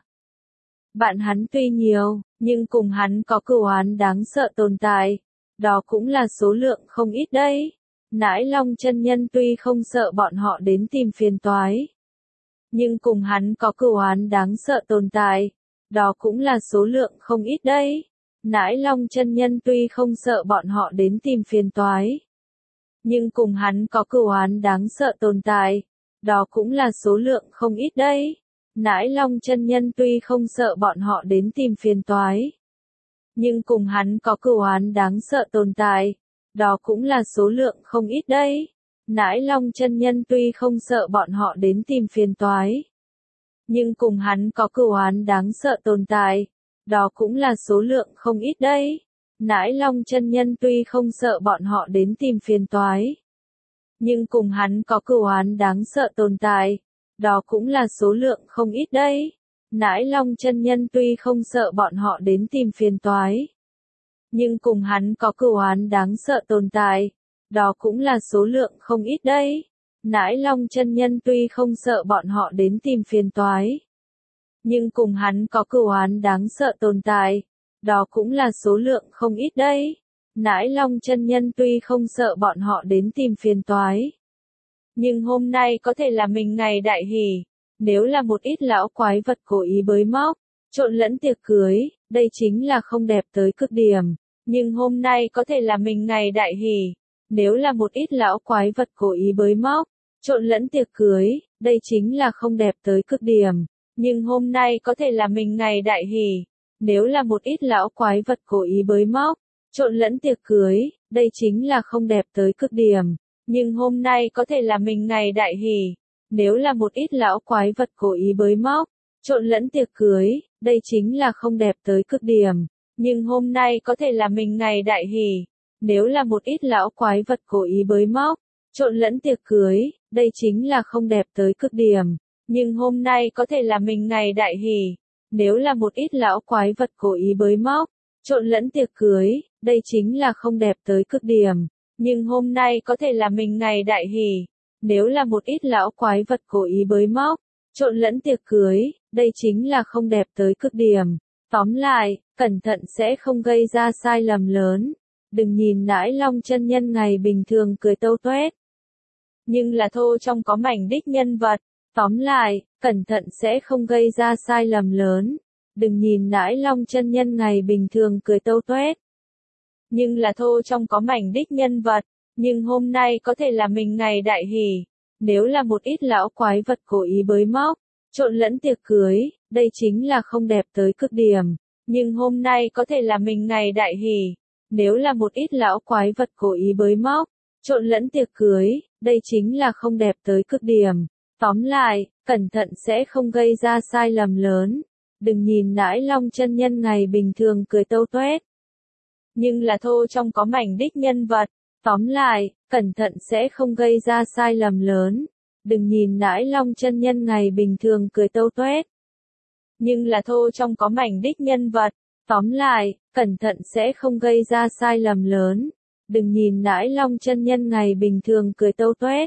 Bạn hắn tuy nhiều, nhưng cùng hắn có cửu oán đáng sợ tồn tại. Đó cũng là số lượng không ít đấy. Nãi Long chân nhân tuy không sợ bọn họ đến tìm phiền toái. Nhưng cùng hắn có cửu oán đáng sợ tồn tại. Đó cũng là số lượng không ít đấy. Nãi Long chân nhân tuy không sợ bọn họ đến tìm phiền toái. Nhưng cùng hắn có cửu oán đáng sợ tồn tại. Đó cũng là số lượng không ít đấy. Nãi Long chân nhân tuy không sợ bọn họ đến tìm phiền toái. Nhưng cùng hắn có cửu oán đáng sợ tồn tại. Đó cũng là số lượng không ít đấy. Nãi Long chân nhân tuy không sợ bọn họ đến tìm phiền toái. Nhưng cùng hắn có cửu oán đáng sợ tồn tại. Đó cũng là số lượng không ít đấy. Nãi Long chân nhân tuy không sợ bọn họ đến tìm phiền toái. Nhưng cùng hắn có cửu oán đáng sợ tồn tại. Đó cũng là số lượng không ít đấy. Nãi Long chân nhân tuy không sợ bọn họ đến tìm phiền toái. Nhưng cùng hắn có cửu oán đáng sợ tồn tại. Đó cũng là số lượng không ít đấy. Nãi Long chân nhân tuy không sợ bọn họ đến tìm phiền toái. Nhưng cùng hắn có cửu oán đáng sợ tồn tại. Đó cũng là số lượng không ít đấy. Nãi Long chân nhân tuy không sợ bọn họ đến tìm phiền toái. Nhưng hôm nay có thể là mình ngày đại hỷ. Nếu là một ít lão quái vật cố ý bới móc, trộn lẫn tiệc cưới, đây chính là không đẹp tới cực điểm. Nhưng hôm nay có thể là mình ngày đại hỷ. Nếu là một ít lão quái vật cố ý bới móc, trộn lẫn tiệc cưới, đây chính là không đẹp tới cực điểm. Nhưng hôm nay có thể là mình ngày đại hỷ. Nếu là một ít lão quái vật cố ý bới móc, trộn lẫn tiệc cưới, đây chính là không đẹp tới cực điểm. Nhưng hôm nay có thể là mình ngày đại hỷ. Nếu là một ít lão quái vật cố ý bới móc, trộn lẫn tiệc cưới, đây chính là không đẹp tới cực điểm. Nhưng hôm nay có thể là mình ngày đại hỷ. Nếu là một ít lão quái vật cố ý bới móc, trộn lẫn tiệc cưới, đây chính là không đẹp tới cực điểm. Nhưng hôm nay có thể là mình ngày đại hỷ. Nếu là một ít lão quái vật cố ý bới móc, trộn lẫn tiệc cưới, đây chính là không đẹp tới cực điểm. Nhưng hôm nay có thể là mình ngày đại hỷ. Nếu là một ít lão quái vật cố ý bới móc, trộn lẫn tiệc cưới, đây chính là không đẹp tới cực điểm. Tóm lại, cẩn thận sẽ không gây ra sai lầm lớn. Đừng nhìn Nãi Long chân nhân ngày bình thường cười tâu tuét. Nhưng là thô trong có mảnh đích nhân vật. Tóm lại, cẩn thận sẽ không gây ra sai lầm lớn. Đừng nhìn Nãi Long chân nhân ngày bình thường cười tâu tuét. Nhưng là thô trong có mảnh đích nhân vật. Nhưng hôm nay có thể là mình ngày đại hỷ. Nếu là một ít lão quái vật cố ý bới móc, trộn lẫn tiệc cưới, đây chính là không đẹp tới cực điểm. Nhưng hôm nay có thể là mình ngày đại hỷ. Nếu là một ít lão quái vật cố ý bới móc, trộn lẫn tiệc cưới, đây chính là không đẹp tới cực điểm. Tóm lại, cẩn thận sẽ không gây ra sai lầm lớn. Đừng nhìn Nãi Long chân nhân ngày bình thường cười tâu tuét. Nhưng là thô trong có mảnh đích nhân vật. Tóm lại, cẩn thận sẽ không gây ra sai lầm lớn. Đừng nhìn Nãi Long chân nhân ngày bình thường cười tâu tuét. Nhưng là thô trong có mảnh đích nhân vật. Tóm lại, cẩn thận sẽ không gây ra sai lầm lớn. Đừng nhìn Nãi Long chân nhân ngày bình thường cười tâu tuét.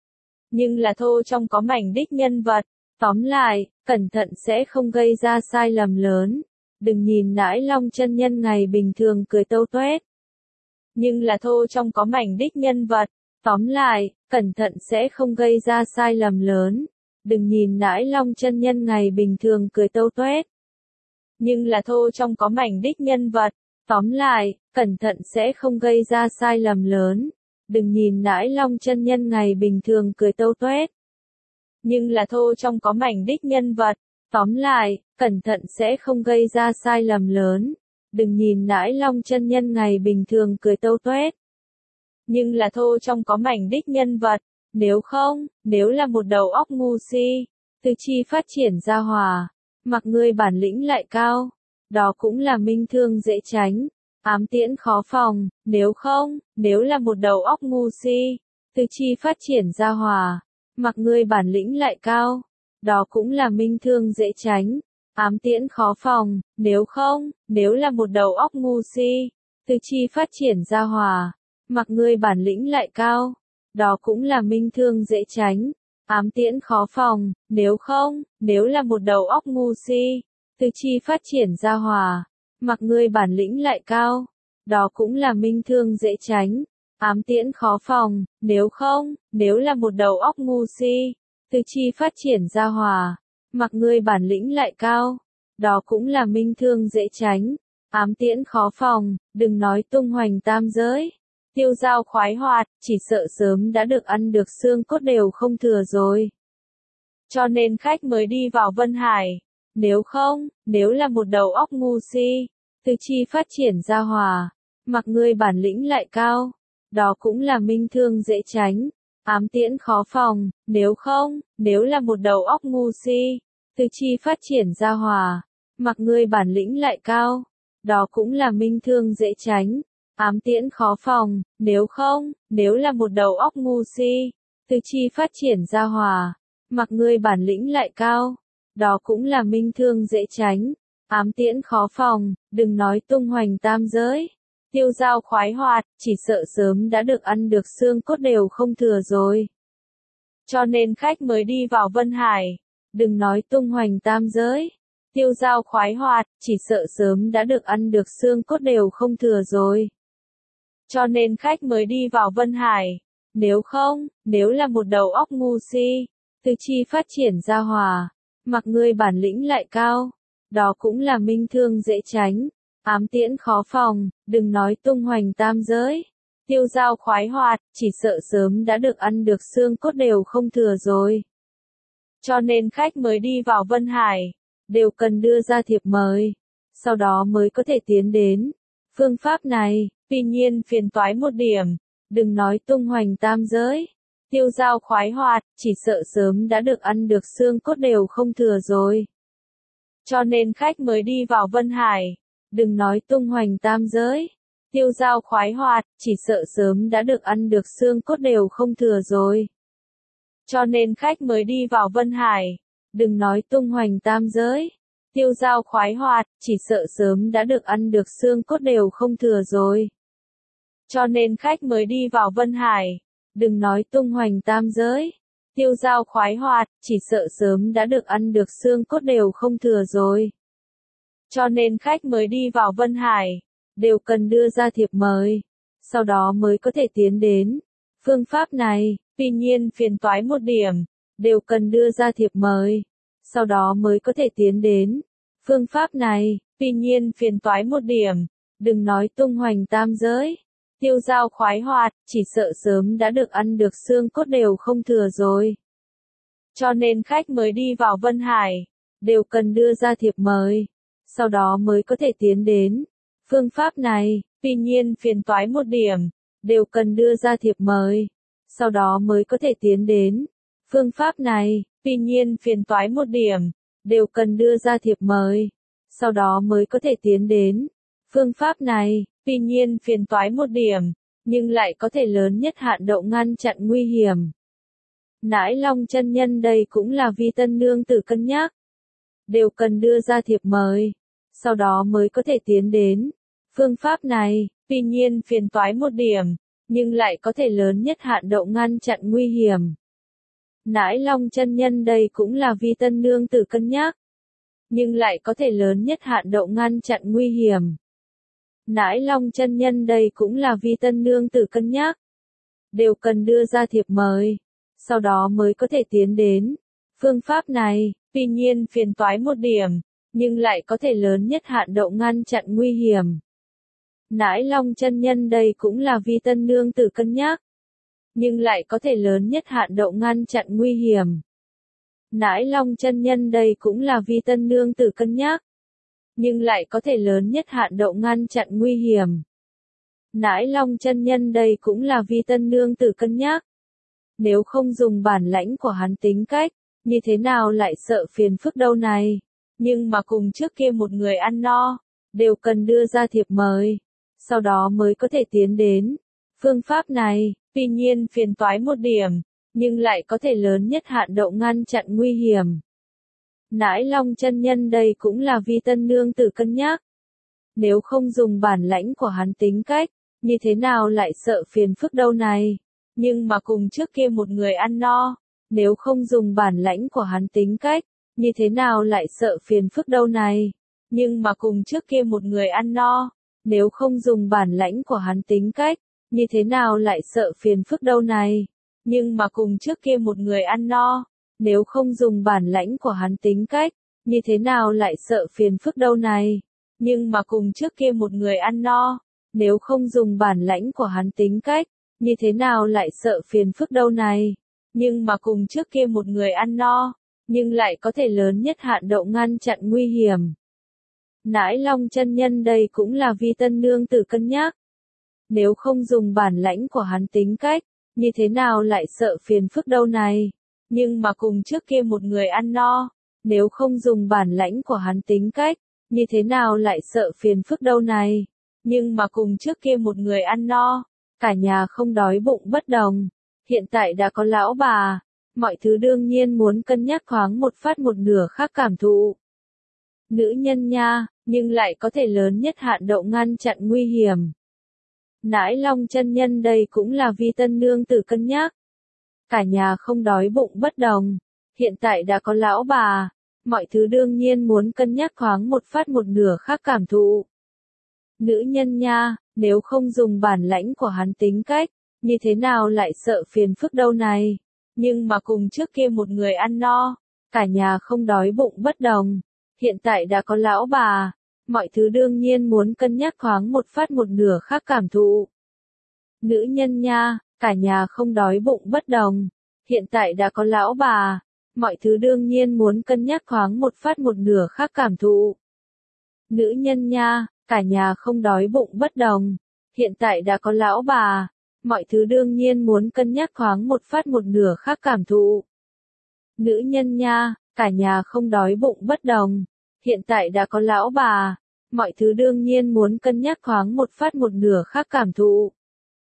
Nhưng là thô trong có mảnh đích nhân vật. Tóm lại, cẩn thận sẽ không gây ra sai lầm lớn. Đừng nhìn Nãi Long chân nhân ngày bình thường cười tâu tuét. Nhưng là thô trong có mảnh đích nhân vật. Tóm lại, cẩn thận sẽ không gây ra sai lầm lớn. Đừng nhìn Nãi Long chân nhân ngày bình thường cười tâu tuét. Nhưng là thô trong có mảnh đích nhân vật. Tóm lại, cẩn thận sẽ không gây ra sai lầm lớn. Đừng nhìn Nãi Long chân nhân ngày bình thường cười tâu tuét. Nhưng là thô trong có mảnh đích nhân vật. Tóm lại, cẩn thận sẽ không gây ra sai lầm lớn. Đừng nhìn Nãi Long chân nhân ngày bình thường cười tâu tuét. Nhưng là thô trong có mảnh đích nhân vật. Nếu không, nếu là một đầu óc ngu si, tư chi phát triển ra hòa, mặc ngươi bản lĩnh lại cao, đó cũng là minh thương dễ tránh, ám tiễn khó phòng, nếu là một đầu óc ngu si, tư chi phát triển ra hòa, mặc ngươi bản lĩnh lại cao, đó cũng là minh thương dễ tránh, ám tiễn khó phòng, nếu là một đầu óc ngu si, tư chi phát triển ra hòa, mặc ngươi bản lĩnh lại cao, đó cũng là minh thương dễ tránh, ám tiễn khó phòng, nếu là một đầu óc ngu si, tư chi phát triển ra hòa, mặc ngươi bản lĩnh lại cao, đó cũng là minh thương dễ tránh, ám tiễn khó phòng, nếu là một đầu óc ngu si, tư chi phát triển ra hòa, mặc ngươi bản lĩnh lại cao, đó cũng là minh thương dễ tránh, ám tiễn khó phòng, đừng nói tung hoành tam giới, tiêu dao khoái hoạt, chỉ sợ sớm đã được ăn được xương cốt đều không thừa rồi. Cho nên khách mới đi vào Vân Hải, nếu là một đầu óc ngu si, tư chi phát triển ra hòa, mặc ngươi bản lĩnh lại cao, đó cũng là minh thương dễ tránh, ám tiễn khó phòng, nếu là một đầu óc ngu si, tư chi phát triển ra hòa, mặc ngươi bản lĩnh lại cao, đó cũng là minh thương dễ tránh, ám tiễn khó phòng, nếu là một đầu óc ngu si, tư chi phát triển ra hòa, mặc ngươi bản lĩnh lại cao, đó cũng là minh thương dễ tránh, ám tiễn khó phòng, đừng nói tung hoành tam giới, tiêu dao khoái hoạt, chỉ sợ sớm đã được ăn được xương cốt đều không thừa rồi. Cho nên khách mới đi vào Vân Hải, đừng nói tung hoành tam giới, tiêu dao khoái hoạt, chỉ sợ sớm đã được ăn được xương cốt đều không thừa rồi. Cho nên khách mới đi vào Vân Hải, nếu là một đầu óc ngu si, tư chi phát triển ra hòa, mặc ngươi bản lĩnh lại cao, đó cũng là minh thương dễ tránh, ám tiễn khó phòng, đừng nói tung hoành tam giới, tiêu dao khoái hoạt, chỉ sợ sớm đã được ăn được xương cốt đều không thừa rồi. Cho nên khách mới đi vào Vân Hải, đều cần đưa ra thiệp mời, sau đó mới có thể tiến đến. Phương pháp này, tuy nhiên phiền toái một điểm, đừng nói tung hoành tam giới, tiêu dao khoái hoạt, chỉ sợ sớm đã được ăn được xương cốt đều không thừa rồi. Cho nên khách mới đi vào Vân Hải, đừng nói tung hoành tam giới, tiêu dao khoái hoạt, chỉ sợ sớm đã được ăn được xương cốt đều không thừa rồi. Cho nên khách mới đi vào Vân Hải, đừng nói tung hoành tam giới, tiêu dao khoái hoạt, chỉ sợ sớm đã được ăn được xương cốt đều không thừa rồi. Cho nên khách mới đi vào Vân Hải, đừng nói tung hoành tam giới, tiêu dao khoái hoạt, chỉ sợ sớm đã được ăn được xương cốt đều không thừa rồi. Cho nên khách mới đi vào Vân Hải, đều cần đưa ra thiệp mời, sau đó mới có thể tiến đến. Phương pháp này, tuy nhiên phiền toái một điểm, đều cần đưa ra thiệp mời, sau đó mới có thể tiến đến. Phương pháp này, tuy nhiên phiền toái một điểm, đừng nói tung hoành tam giới, tiêu dao khoái hoạt, chỉ sợ sớm đã được ăn được xương cốt đều không thừa rồi. Cho nên khách mới đi vào Vân Hải, đều cần đưa ra thiệp mời, sau đó mới có thể tiến đến. Phương pháp này, tuy nhiên phiền toái một điểm, đều cần đưa ra thiệp mời, sau đó mới có thể tiến đến. Phương pháp này, tuy nhiên phiền toái một điểm, đều cần đưa ra thiệp mời, sau đó mới có thể tiến đến. Phương pháp này, tuy nhiên phiền toái một điểm, nhưng lại có thể lớn nhất hạn độ ngăn chặn nguy hiểm. Nãi Long chân nhân đây cũng là vì tân nương tử cân nhắc, đều cần đưa ra thiệp mời, sau đó mới có thể tiến đến. Phương pháp này, tuy nhiên phiền toái một điểm, nhưng lại có thể lớn nhất hạn độ ngăn chặn nguy hiểm. Nãi Long chân nhân đây cũng là vì tân nương tử cân nhắc, nhưng lại có thể lớn nhất hạn độ ngăn chặn nguy hiểm. Nãi Long chân nhân đây cũng là vì tân nương tử cân nhắc, đều cần đưa ra thiệp mời, sau đó mới có thể tiến đến. Phương pháp này, tuy nhiên phiền toái một điểm, nhưng lại có thể lớn nhất hạn độ ngăn chặn nguy hiểm. Nãi Long chân nhân đây cũng là vì tân nương tử cân nhắc, nhưng lại có thể lớn nhất hạn độ ngăn chặn nguy hiểm. Nãi Long chân nhân đây cũng là vì tân nương tử cân nhắc, nhưng lại có thể lớn nhất hạn độ ngăn chặn nguy hiểm. Nãi Long chân nhân đây cũng là vì tân nương tử cân nhắc, nếu không dùng bản lãnh của hắn tính cách, như thế nào lại sợ phiền phức đâu này. Nhưng mà cùng trước kia một người ăn no, đều cần đưa ra thiệp mời, sau đó mới có thể tiến đến. Phương pháp này, tuy nhiên phiền toái một điểm, nhưng lại có thể lớn nhất hạn độ ngăn chặn nguy hiểm. Nãi Long chân nhân đây cũng là vì tân nương tử cân nhắc. Nếu không dùng bản lãnh của hắn tính cách, như thế nào lại sợ phiền phức đâu này. Nhưng mà cùng trước kia một người ăn no, nếu không dùng bản lãnh của hắn tính cách, như thế nào lại sợ phiền phức đâu này. Nhưng mà cùng trước kia một người ăn no, nếu không dùng bản lãnh của hắn tính cách, như thế nào lại sợ phiền phức đâu này. Nhưng mà cùng trước kia một người ăn no, nếu không dùng bản lãnh của hắn tính cách, như thế nào lại sợ phiền phức đâu này. Nhưng mà cùng trước kia một người ăn no, nếu không dùng bản lãnh của hắn tính cách, như thế nào lại sợ phiền phức đâu này. Nhưng mà cùng trước kia một người ăn no, nhưng lại có thể lớn nhất hạn độ ngăn chặn nguy hiểm. Nãi Long chân nhân đây cũng là vì tân nương tử cân nhắc. Nếu không dùng bản lãnh của hắn tính cách, như thế nào lại sợ phiền phức đâu này. Nhưng mà cùng trước kia một người ăn no, nếu không dùng bản lãnh của hắn tính cách, như thế nào lại sợ phiền phức đâu này. Nhưng mà cùng trước kia một người ăn no, cả nhà không đói bụng bất đồng. Hiện tại đã có lão bà, mọi thứ đương nhiên muốn cân nhắc thoáng một phát một nửa khác cảm thụ. Nữ nhân nha, nhưng lại có thể lớn nhất hạn độ ngăn chặn nguy hiểm. Nãi Long chân nhân đây cũng là vì tân nương tử cân nhắc. Cả nhà không đói bụng bất đồng. Hiện tại đã có lão bà, mọi thứ đương nhiên muốn cân nhắc thoáng một phát một nửa khác cảm thụ. Nữ nhân nha, nếu không dùng bản lãnh của hắn tính cách, như thế nào lại sợ phiền phức đâu này. Nhưng mà cùng trước kia một người ăn no, cả nhà không đói bụng bất đồng. Hiện tại đã có lão bà, mọi thứ đương nhiên muốn cân nhắc thoáng một phát một nửa khác cảm thụ. Nữ nhân nha, cả nhà không đói bụng bất đồng. Hiện tại đã có lão bà, mọi thứ đương nhiên muốn cân nhắc thoáng một phát một nửa khác cảm thụ. Nữ nhân nha, cả nhà không đói bụng bất đồng. Hiện tại đã có lão bà, mọi thứ đương nhiên muốn cân nhắc thoáng một phát một nửa khác cảm thụ. Nữ nhân nha, cả nhà không đói bụng bất đồng. Hiện tại đã có lão bà, mọi thứ đương nhiên muốn cân nhắc thoáng một phát một nửa khác cảm thụ.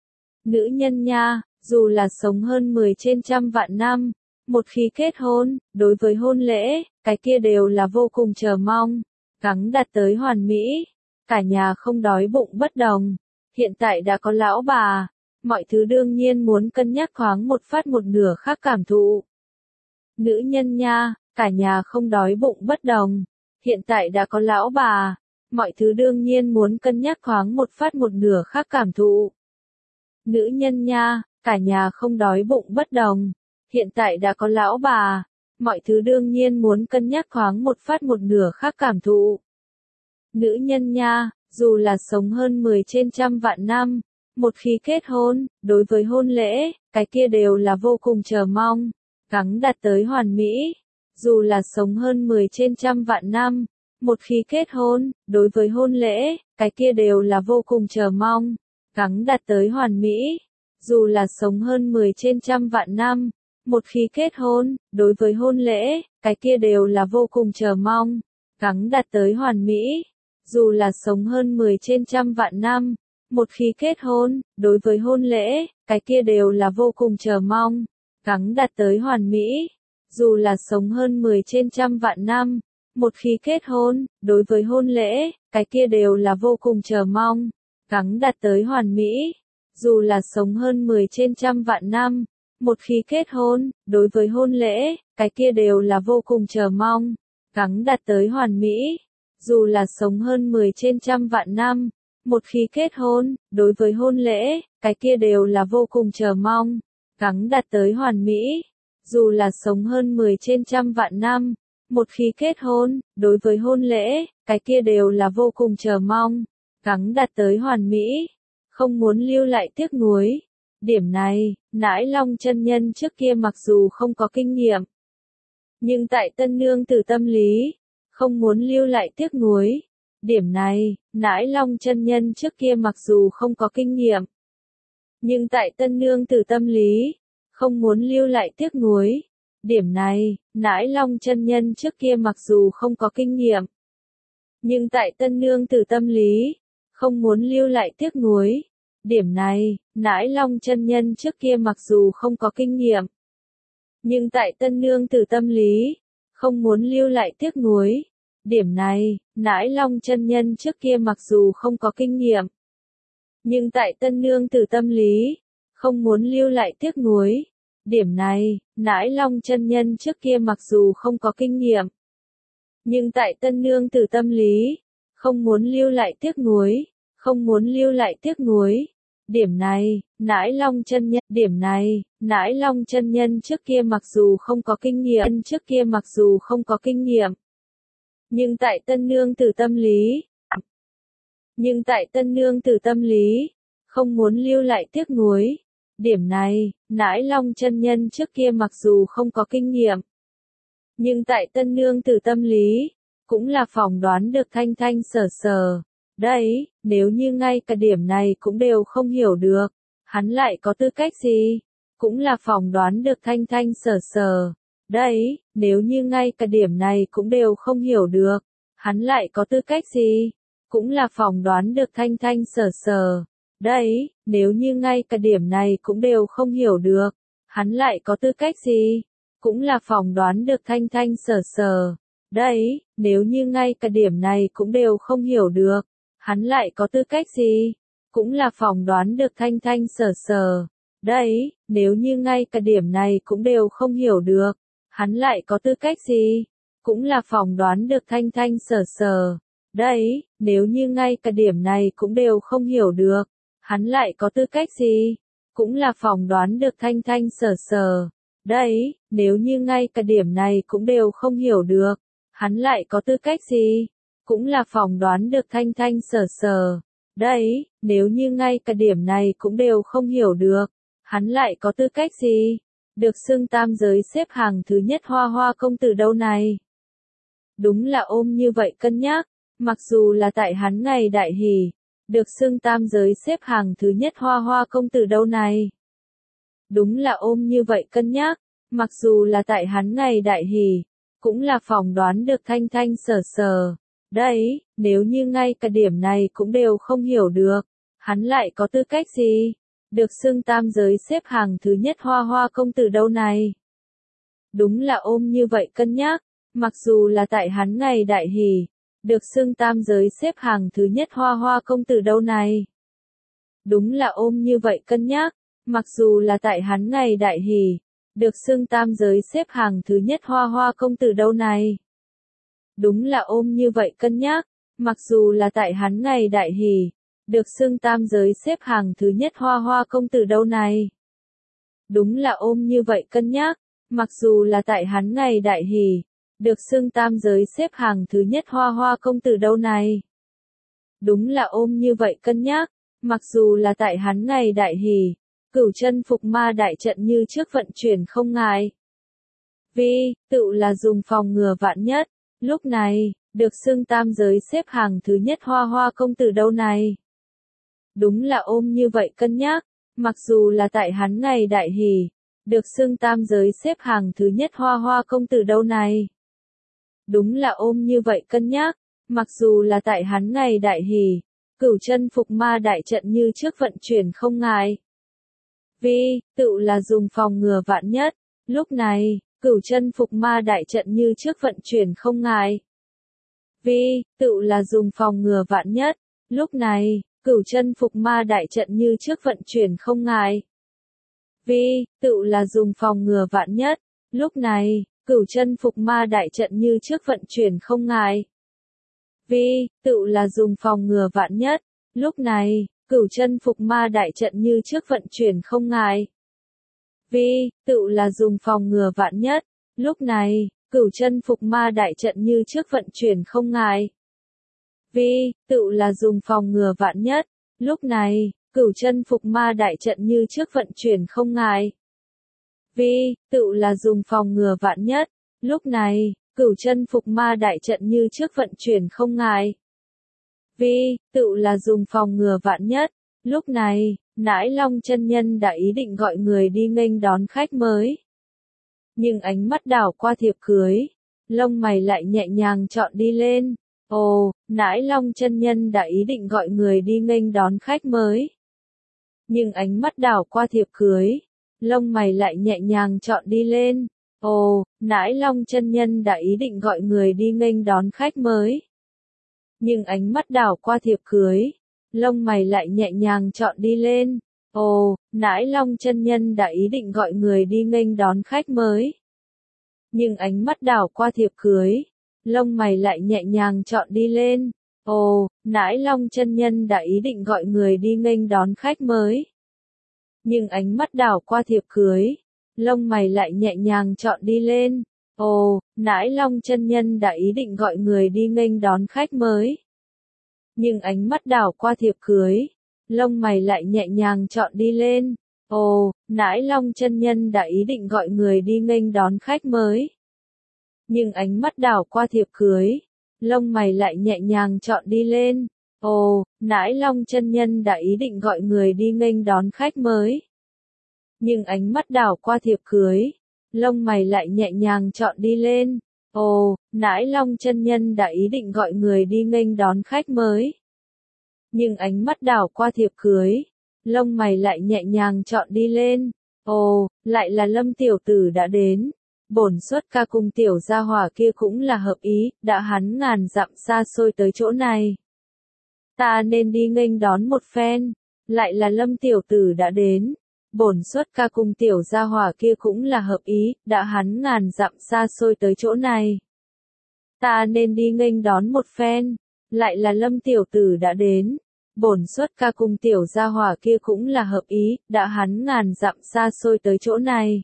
Nữ nhân nha, dù là sống hơn 10 trên trăm vạn năm, một khi kết hôn, đối với hôn lễ, cái kia đều là vô cùng chờ mong, gắng đạt tới hoàn mỹ. Cả nhà không đói bụng bất đồng. Hiện tại đã có lão bà, mọi thứ đương nhiên muốn cân nhắc thoáng một phát một nửa khác cảm thụ. Nữ nhân nha, cả nhà không đói bụng bất đồng. Hiện tại đã có lão bà, mọi thứ đương nhiên muốn cân nhắc thoáng một phát một nửa khác cảm thụ. Nữ nhân nha, cả nhà không đói bụng bất đồng. Hiện tại đã có lão bà, mọi thứ đương nhiên muốn cân nhắc thoáng một phát một nửa khác cảm thụ. Nữ nhân nha, dù là sống hơn 10 trên trăm vạn năm, một khi kết hôn, đối với hôn lễ, cái kia đều là vô cùng chờ mong, gắng đạt tới hoàn mỹ. Dù là sống hơn 10 trên trăm vạn năm, một khi kết hôn, đối với hôn lễ, cái kia đều là vô cùng chờ mong, gắng đạt tới hoàn mỹ. Dù là sống hơn 10 trên trăm vạn năm, một khi kết hôn, đối với hôn lễ, cái kia đều là vô cùng chờ mong, gắng đạt tới hoàn mỹ. Dù là sống hơn 10 trên trăm vạn năm, một khi kết hôn, đối với hôn lễ, cái kia đều là vô cùng chờ mong, gắng đạt tới hoàn mỹ. Dù là sống hơn 10 trên trăm vạn năm, một khi kết hôn, đối với hôn lễ, cái kia đều là vô cùng chờ mong, gắng đạt tới hoàn mỹ. Dù là sống hơn 10 trên trăm vạn năm, một khi kết hôn, đối với hôn lễ, cái kia đều là vô cùng chờ mong, gắng đạt tới hoàn mỹ. Dù là sống hơn 10 trên trăm vạn năm, một khi kết hôn, đối với hôn lễ, cái kia đều là vô cùng chờ mong, gắng đạt tới hoàn mỹ. Dù là sống hơn 10 trên trăm vạn năm, một khi kết hôn, đối với hôn lễ, cái kia đều là vô cùng chờ mong, gắng đạt tới hoàn mỹ, không muốn lưu lại tiếc nuối. Điểm này, Nãi Long chân nhân trước kia mặc dù không có kinh nghiệm, nhưng tại tân nương tử tâm lý, không muốn lưu lại tiếc nuối. Điểm này, Nãi Long chân nhân trước kia mặc dù không có kinh nghiệm, nhưng tại tân nương tử tâm lý, không muốn lưu lại tiếc nuối. Điểm này, Nãi Long chân nhân trước kia mặc dù không có kinh nghiệm, nhưng tại tân nương tử tâm lý, không muốn lưu lại tiếc nuối. Điểm này, Nãi Long chân nhân trước kia mặc dù không có kinh nghiệm, nhưng tại tân nương tử tâm lý, không muốn lưu lại tiếc nuối. Điểm này, Nãi Long chân nhân trước kia mặc dù không có kinh nghiệm, nhưng tại tân nương tử tâm lý, không muốn lưu lại tiếc nuối. Điểm này, Nãi Long chân nhân trước kia mặc dù không có kinh nghiệm, nhưng tại tân nương tử tâm lý, không muốn lưu lại tiếc nuối, không muốn lưu lại tiếc nuối. Điểm này, Nãi Long chân nhân, điểm này, Nãi Long chân nhân trước kia mặc dù không có kinh nghiệm, trước kia mặc dù không có kinh nghiệm, nhưng tại tân nương tử tâm lý, nhưng tại tân nương tử tâm lý, không muốn lưu lại tiếc nuối. Điểm này, Nãi Long chân nhân trước kia mặc dù không có kinh nghiệm, nhưng tại tân nương tử tâm lý, cũng là phỏng đoán được thanh thanh sở sở. Đấy, nếu như ngay cả điểm này cũng đều không hiểu được, hắn lại có tư cách gì? Cũng là phỏng đoán được thanh thanh sở sở. Đấy, nếu như ngay cả điểm này cũng đều không hiểu được, hắn lại có tư cách gì? Cũng là phỏng đoán được thanh thanh sở sở. Đấy, nếu như ngay cả điểm này cũng đều không hiểu được, hắn lại có tư cách gì? Cũng là phỏng đoán được thanh thanh sở sở. Đấy, nếu như ngay cả điểm này cũng đều không hiểu được, hắn lại có tư cách gì? Cũng là phỏng đoán được thanh thanh sở sở. Đấy, nếu như ngay cả điểm này cũng đều không hiểu được, hắn lại có tư cách gì? Cũng là phỏng đoán được thanh thanh sở sở. Đấy, nếu như ngay cả điểm này cũng đều không hiểu được, hắn lại có tư cách gì? Cũng là phỏng đoán được thanh thanh sở sở. Đấy, nếu như ngay cả điểm này cũng đều không hiểu được, hắn lại có tư cách gì? Cũng là phỏng đoán được thanh thanh sở sở. Đấy, nếu như ngay cả điểm này cũng đều không hiểu được, hắn lại có tư cách gì? Được xưng tam giới xếp hàng thứ nhất Hoa Hoa công tử đâu này? Đúng là ôm như vậy cân nhắc, mặc dù là tại hắn ngày đại hỷ, được xưng tam giới xếp hàng thứ nhất Hoa Hoa công tử đâu này? Đúng là ôm như vậy cân nhắc, mặc dù là tại hắn ngày đại hỷ, cũng là phỏng đoán được thanh thanh sở sở. Đấy, nếu như ngay cả điểm này cũng đều không hiểu được, hắn lại có tư cách gì? Được xưng tam giới xếp hàng thứ nhất Hoa Hoa công tử đâu này? Đúng là ôm như vậy cân nhắc, mặc dù là tại hắn ngày đại hỷ, được xưng tam giới xếp hàng thứ nhất Hoa Hoa công tử đâu này? Đúng là ôm như vậy cân nhắc, mặc dù là tại hắn ngày đại hỷ, được xưng tam giới xếp hàng thứ nhất Hoa Hoa công tử đâu này? Đúng là ôm như vậy cân nhắc, mặc dù là tại hắn ngày đại hỷ, được xưng tam giới xếp hàng thứ nhất Hoa Hoa công tử đâu này? Đúng là ôm như vậy cân nhắc, mặc dù là tại hắn ngày đại hỷ, được xưng tam giới xếp hàng thứ nhất Hoa Hoa công tử đâu này? Đúng là ôm như vậy cân nhắc, mặc dù là tại hắn ngày đại hỷ, Cửu chân phục ma đại trận như trước vận chuyển không ngại. Vì, tự là dùng phòng ngừa vạn nhất. Lúc này, được xưng tam giới xếp hàng thứ nhất Hoa Hoa công tử đâu này? Đúng là ôm như vậy cân nhắc, mặc dù là tại hắn ngày đại hỷ, được xưng tam giới xếp hàng thứ nhất Hoa Hoa công tử đâu này? Đúng là ôm như vậy cân nhắc, mặc dù là tại hắn ngày đại hỷ, Cửu chân phục ma đại trận như trước vận chuyển không ngại. Vì, tự là dùng phòng ngừa vạn nhất. Lúc này, Cửu chân phục ma đại trận như trước vận chuyển không ngại. Vì, tự là dùng phòng ngừa vạn nhất. Lúc này, Cửu chân phục ma đại trận như trước vận chuyển không ngại. Vì, tự là dùng phòng ngừa vạn nhất. Lúc này, Cửu chân phục ma đại trận như trước vận chuyển không ngại. Vì, tự là dùng phòng ngừa vạn nhất. Lúc này, Cửu chân phục ma đại trận như trước vận chuyển không ngại. Vì, tự là dùng phòng ngừa vạn nhất. Lúc này, Cửu chân phục ma đại trận như trước vận chuyển không ngại. Vì, tự là dùng phòng ngừa vạn nhất. Lúc này, Cửu chân phục ma đại trận như trước vận chuyển không ngại. Vì, tự là dùng phòng ngừa vạn nhất. Lúc này, Cửu chân phục ma đại trận như trước vận chuyển không ngại. Vì, tự là dùng phòng ngừa vạn nhất. Lúc này, Nãi Long chân nhân đã ý định gọi người đi nghênh đón khách mới. Nhưng ánh mắt đảo qua thiệp cưới, lông mày lại nhẹ nhàng chọn đi lên. Ồ, nãi Long chân nhân đã ý định gọi người đi nghênh đón khách mới. Nhưng ánh mắt đảo qua thiệp cưới, lông mày lại nhẹ nhàng chọn đi lên. Ồ, nãi Long chân nhân đã ý định gọi người đi nghênh đón khách mới. Nhưng ánh mắt đảo qua thiệp cưới, lông mày lại nhẹ nhàng chọn đi lên. Ồ, nãi Long chân nhân đã ý định gọi người đi nghênh đón khách mới. Nhưng ánh mắt đảo qua thiệp cưới, lông mày lại nhẹ nhàng chọn đi lên. Ồ, nãi Long chân nhân đã ý định gọi người đi nghênh đón khách mới. Nhưng ánh mắt đảo qua thiệp cưới, lông mày lại nhẹ nhàng chọn đi lên. Ồ, nãi Long chân nhân đã ý định gọi người đi nghênh đón khách mới. Nhưng ánh mắt đảo qua thiệp cưới, lông mày lại nhẹ nhàng chọn đi lên. Ồ, nãi Long chân nhân đã ý định gọi người đi nghênh đón khách mới. Nhưng ánh mắt đảo qua thiệp cưới, lông mày lại nhẹ nhàng chọn đi lên. Ồ, nãi Long chân nhân đã ý định gọi người đi nghênh đón khách mới. Nhưng ánh mắt đảo qua thiệp cưới, lông mày lại nhẹ nhàng chọn đi lên. Ồ, nãi Long chân nhân đã ý định gọi người đi nghênh đón khách mới. Nhưng ánh mắt đảo qua thiệp cưới, lông mày lại nhẹ nhàng chọn đi lên. Ồ, lại là Lâm tiểu tử đã đến. Bổn xuất ca cùng tiểu gia hỏa kia cũng là hợp ý, đã hắn ngàn dặm xa xôi tới chỗ này. Ta nên đi nghênh đón một phen. Lại là Lâm tiểu tử đã đến. Bổn xuất ca cùng tiểu gia hỏa kia cũng là hợp ý, đã hắn ngàn dặm xa xôi tới chỗ này. Ta nên đi nghênh đón một phen. Lại là Lâm tiểu tử đã đến. Bổn xuất ca cùng tiểu gia hỏa kia cũng là hợp ý, đã hắn ngàn dặm xa xôi tới chỗ này.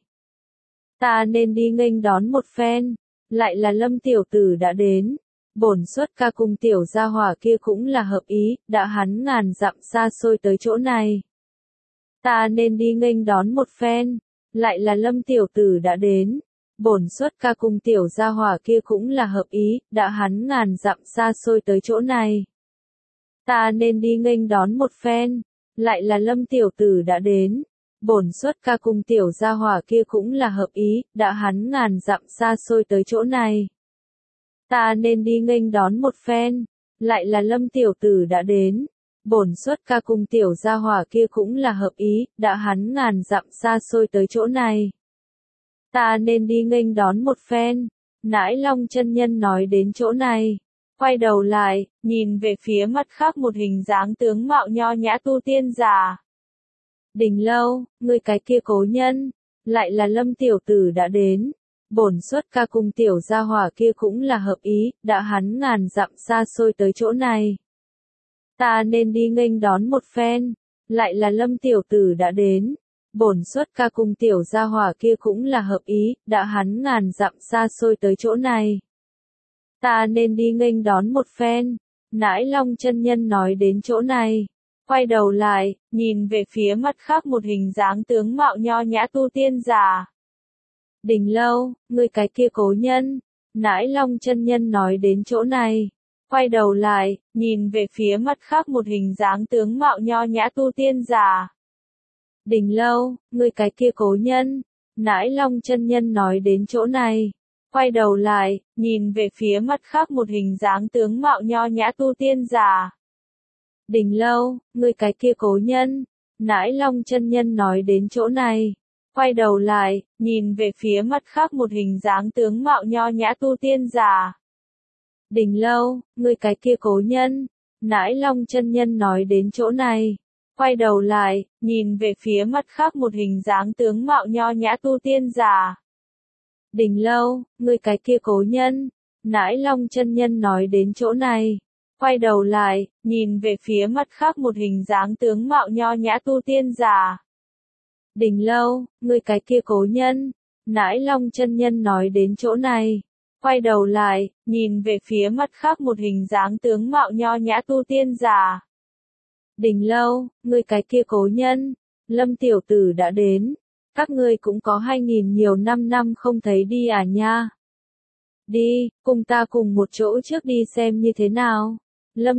Ta nên đi nghênh đón một phen. Lại là Lâm tiểu tử đã đến. Bổn xuất ca cùng tiểu gia hỏa kia cũng là hợp ý, đã hắn ngàn dặm xa xôi tới chỗ này. Ta nên đi nghênh đón một phen. Lại là Lâm tiểu tử đã đến. Bổn xuất ca cùng tiểu gia hỏa kia cũng là hợp ý, đã hắn ngàn dặm xa xôi tới chỗ này. Ta nên đi nghênh đón một phen. Lại là Lâm tiểu tử đã đến. Bổn xuất ca cùng tiểu gia hỏa kia cũng là hợp ý, đã hắn ngàn dặm xa xôi tới chỗ này. Ta nên đi nghênh đón một phen. Lại là Lâm tiểu tử đã đến. Bổn xuất ca cùng tiểu gia hỏa kia cũng là hợp ý, đã hắn ngàn dặm xa xôi tới chỗ này. Ta nên đi nghênh đón một phen. Nãi Long chân nhân nói đến chỗ này, quay đầu lại, nhìn về phía mặt khác một hình dáng tướng mạo nho nhã tu tiên giả. Đình Lâu, người cái kia cố nhân, lại là Lâm tiểu tử đã đến. Bổn xuất ca cùng tiểu gia hỏa kia cũng là hợp ý, đã hắn ngàn dặm xa xôi tới chỗ này. Ta nên đi nghênh đón một phen. Lại là Lâm tiểu tử đã đến. Bổn xuất ca cùng tiểu gia hỏa kia cũng là hợp ý, đã hắn ngàn dặm xa xôi tới chỗ này. Ta nên đi nghênh đón một phen. Nãi Long chân nhân nói đến chỗ này, quay đầu lại, nhìn về phía mặt khác một hình dáng tướng mạo nho nhã tu tiên giả. Đình Lâu, người cái kia cố nhân. Nãi Long chân nhân nói đến chỗ này, quay đầu lại, nhìn về phía mặt khác một hình dáng tướng mạo nho nhã tu tiên giả. Đình Lâu, người cái kia cố nhân. Nãi Long chân nhân nói đến chỗ này, quay đầu lại, nhìn về phía mặt khác một hình dáng tướng mạo nho nhã tu tiên giả. Đình Lâu, người cái kia cố nhân. Nãi Long chân nhân nói đến chỗ này, quay đầu lại, nhìn về phía mặt khác một hình dáng tướng mạo nho nhã tu tiên giả. Đình Lâu, người cái kia cố nhân. Nãi Long chân nhân nói đến chỗ này, quay đầu lại, nhìn về phía mặt khác một hình dáng tướng mạo nho nhã tu tiên giả. Đình Lâu, người cái kia cố nhân. Nãi Long chân nhân nói đến chỗ này, quay đầu lại, nhìn về phía mặt khác một hình dáng tướng mạo nho nhã tu tiên giả. Đình Lâu, người cái kia cố nhân. Nãi Long chân nhân nói đến chỗ này, quay đầu lại, nhìn về phía mặt khác một hình dáng tướng mạo nho nhã tu tiên giả. Đình Lâu, người cái kia cố nhân. Lâm tiểu tử đã đến. Các ngươi cũng có 2000 nhiều năm không thấy đi à nha. Đi, cùng ta cùng một chỗ trước đi xem như thế nào. Lâm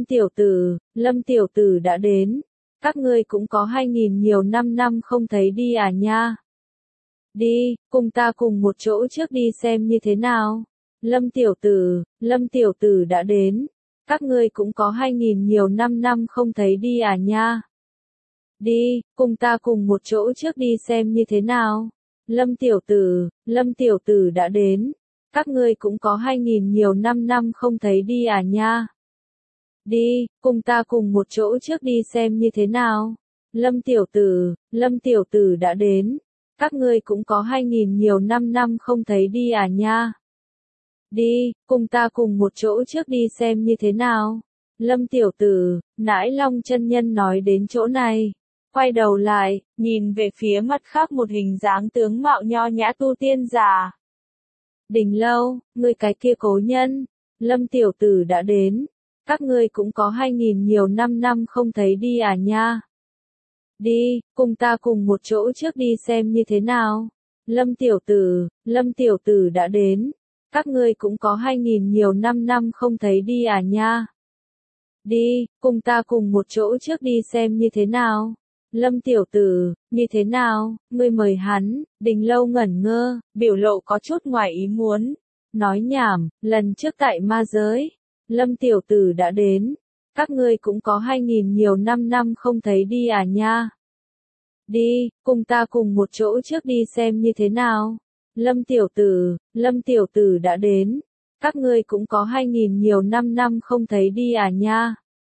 tiểu tử đã đến. Các ngươi cũng có 2000 nhiều năm không thấy đi à nha. Đi, cùng ta cùng một chỗ trước đi xem như thế nào. Lâm tiểu tử đã đến. Các ngươi cũng có 2000 nhiều năm không thấy đi à nha. Đi, cùng ta cùng một chỗ trước đi xem như thế nào. Lâm tiểu tử đã đến. Các ngươi cũng có 2000 nhiều năm không thấy đi à nha. Đi, cùng ta cùng một chỗ trước đi xem như thế nào. Lâm tiểu tử đã đến. Các ngươi cũng có 2000 nhiều năm không thấy đi à nha. Đi, cùng ta cùng một chỗ trước đi xem như thế nào. Lâm tiểu tử, Nãi Long chân nhân nói đến chỗ này. Quay đầu lại, nhìn về phía mặt khác một hình dáng tướng mạo nho nhã tu tiên giả. Đình Lâu, ngươi cái kia cố nhân. Lâm tiểu tử đã đến. Các ngươi cũng có 2000 nhiều năm không thấy đi à nha. Đi, cùng ta cùng một chỗ trước đi xem như thế nào. Lâm tiểu tử đã đến. Các ngươi cũng có 2000 nhiều năm không thấy đi à nha. Đi, cùng ta cùng một chỗ trước đi xem như thế nào. Lâm tiểu tử, như thế nào, ngươi mời hắn. Đình Lâu ngẩn ngơ, biểu lộ có chút ngoài ý muốn. Nói nhảm, lần trước tại ma giới. Lâm tiểu tử đã đến. Các ngươi cũng có 2000 nhiều năm không thấy đi à nha. Đi, cùng ta cùng một chỗ trước đi xem như thế nào. Lâm tiểu tử đã đến. Các ngươi cũng có 2000 nhiều năm không thấy đi à nha.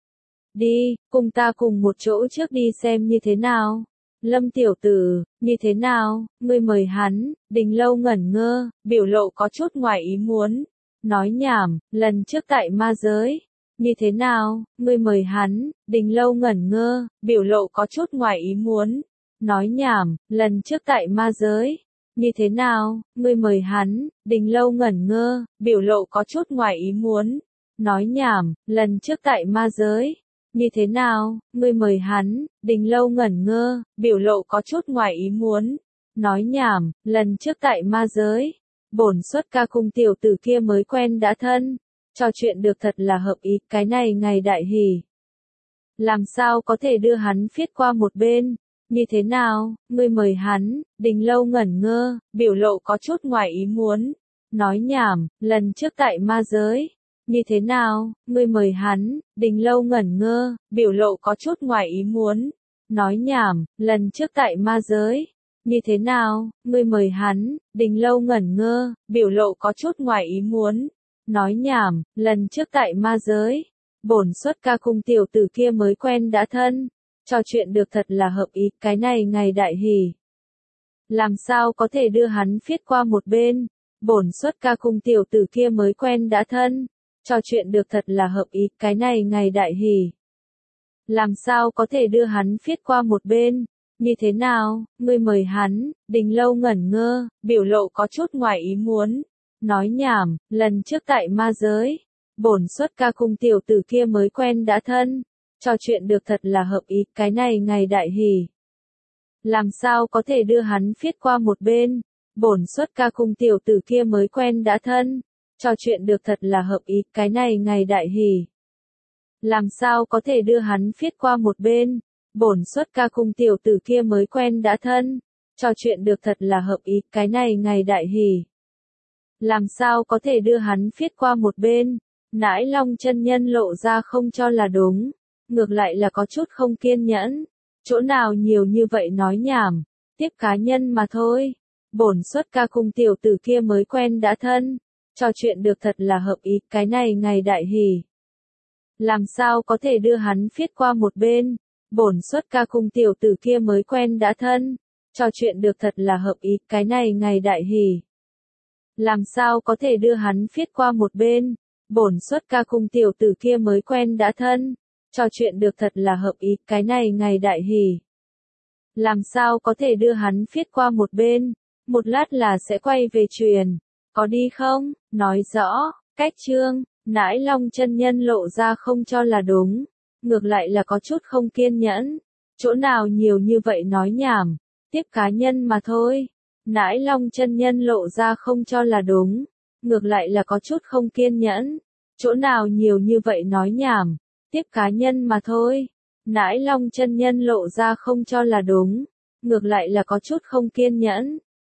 Đi, cùng ta cùng một chỗ trước đi xem như thế nào. Lâm tiểu tử, như thế nào, ngươi mời hắn. Đình Lâu ngẩn ngơ, biểu lộ có chút ngoài ý muốn. Nói nhảm, lần trước tại ma giới. Như thế nào, ngươi mời hắn. Đình Lâu ngẩn ngơ, biểu lộ có chút ngoài ý muốn. Nói nhảm, lần trước tại ma giới. Như thế nào, ngươi mời hắn. Đình Lâu ngẩn ngơ, biểu lộ có chút ngoài ý muốn. Nói nhảm, lần trước tại ma giới. Như thế nào, ngươi mời hắn. Đình Lâu ngẩn ngơ, biểu lộ có chút ngoài ý muốn. Nói nhảm, lần trước tại ma giới. Bổn xuất ca cùng tiểu tử kia mới quen đã thân. Trò chuyện được thật là hợp ý, cái này ngày đại hỷ. Làm sao có thể đưa hắn phiết qua một bên. Như thế nào, ngươi mời hắn. Đình Lâu ngẩn ngơ, biểu lộ có chút ngoài ý muốn. Nói nhảm, lần trước tại ma giới. Như thế nào, ngươi mời hắn. Đình Lâu ngẩn ngơ, biểu lộ có chút ngoài ý muốn. Nói nhảm, lần trước tại ma giới. Như thế nào, ngươi mời hắn. Đình Lâu ngẩn ngơ, biểu lộ có chút ngoài ý muốn. Nói nhảm, lần trước tại ma giới. Bổn xuất ca cùng tiểu tử kia mới quen đã thân. Trò chuyện được thật là hợp ý, cái này ngày đại hỷ. Làm sao có thể đưa hắn phiết qua một bên. Bổn xuất ca cùng tiểu tử kia mới quen đã thân. Trò chuyện được thật là hợp ý, cái này ngày đại hỷ. Làm sao có thể đưa hắn phiết qua một bên. Như thế nào, ngươi mời hắn. Đình Lâu ngẩn ngơ, biểu lộ có chút ngoài ý muốn. Nói nhảm, lần trước tại ma giới. Bổn xuất ca cùng tiểu tử kia mới quen đã thân. Trò chuyện được thật là hợp ý, cái này ngày đại hỷ. Làm sao có thể đưa hắn phiết qua một bên. Bổn xuất ca cùng tiểu tử kia mới quen đã thân. Trò chuyện được thật là hợp ý, cái này ngày đại hỷ. Làm sao có thể đưa hắn phiết qua một bên. Bổn xuất ca cùng tiểu tử kia mới quen đã thân. Trò chuyện được thật là hợp ý, cái này ngày đại hỷ. Làm sao có thể đưa hắn phiết qua một bên. Nãi Long chân nhân lộ ra không cho là đúng. Ngược lại là có chút không kiên nhẫn. Chỗ nào nhiều như vậy nói nhảm. Tiếp cá nhân mà thôi. Bổn xuất ca cùng tiểu tử kia mới quen đã thân. Trò chuyện được thật là hợp ý, cái này ngày đại hỷ. Làm sao có thể đưa hắn phiết qua một bên. Bổn xuất ca cùng tiểu tử kia mới quen đã thân. Trò chuyện được thật là hợp ý, cái này ngày đại hỷ. Làm sao có thể đưa hắn phiết qua một bên. Bổn xuất ca cùng tiểu tử kia mới quen đã thân. Trò chuyện được thật là hợp ý, cái này ngày đại hỷ. Làm sao có thể đưa hắn phiết qua một bên. Một lát là sẽ quay về truyền. Có đi không? Nói rõ, cách chương. Nãi Long chân nhân lộ ra không cho là đúng. Ngược lại là có chút không kiên nhẫn. Chỗ nào nhiều như vậy nói nhảm. Tiếp cá nhân mà thôi. Nãi Long chân nhân lộ ra không cho là đúng. Ngược lại là có chút không kiên nhẫn. Chỗ nào nhiều như vậy nói nhảm. Tiếp cá nhân mà thôi. Nãi Long chân nhân lộ ra không cho là đúng. Ngược lại là có chút không kiên nhẫn.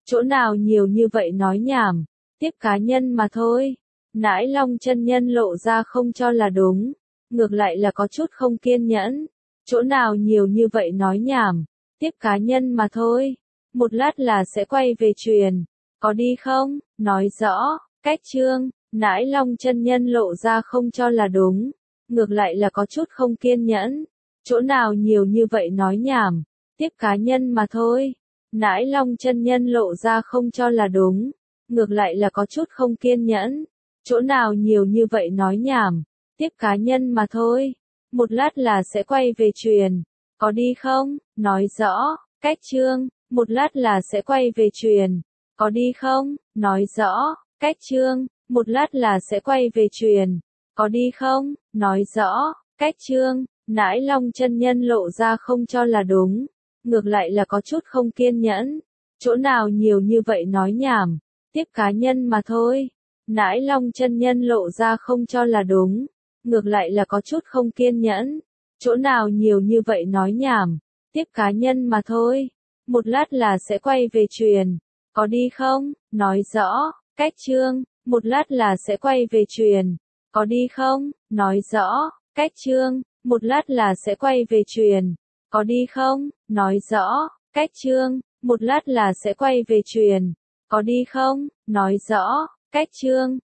chỗ nào nhiều như vậy nói nhảm, tiếp cá nhân mà thôi. Nãi Long chân nhân lộ ra không cho là đúng, ngược lại là có chút không kiên nhẫn, chỗ nào nhiều như vậy nói nhảm, tiếp cá nhân mà thôi, một lát là sẽ quay về truyền, có đi không, nói rõ, cách chương, Nãi Long chân nhân lộ ra không cho là đúng, ngược lại là có chút không kiên nhẫn, chỗ nào nhiều như vậy nói nhảm, tiếp cá nhân mà thôi. Nãi Long chân nhân lộ ra không cho là đúng, ngược lại là có chút không kiên nhẫn, chỗ nào nhiều như vậy nói nhảm, tiếp cá nhân mà thôi, một lát là sẽ quay về truyền, có đi không, nói rõ, cách chương, một lát là sẽ quay về truyền, có đi không, nói rõ, cách chương, một lát là sẽ quay về truyền, có đi không, nói rõ, cách chương, Nãi Long chân nhân lộ ra không cho là đúng, ngược lại là có chút không kiên nhẫn, chỗ nào nhiều như vậy nói nhảm, tiếp cá nhân mà thôi. Nãi Long chân nhân lộ ra không cho là đúng, ngược lại là có chút không kiên nhẫn, chỗ nào nhiều như vậy nói nhảm, tiếp cá nhân mà thôi, một lát là sẽ quay về truyền, có đi không, nói rõ, cách chương, một lát là sẽ quay về truyền, có đi không, nói rõ, cách chương, một lát là sẽ quay về truyền, có đi không, nói rõ, cách chương, một lát là sẽ quay về truyền, có đi không, nói rõ, cách chương.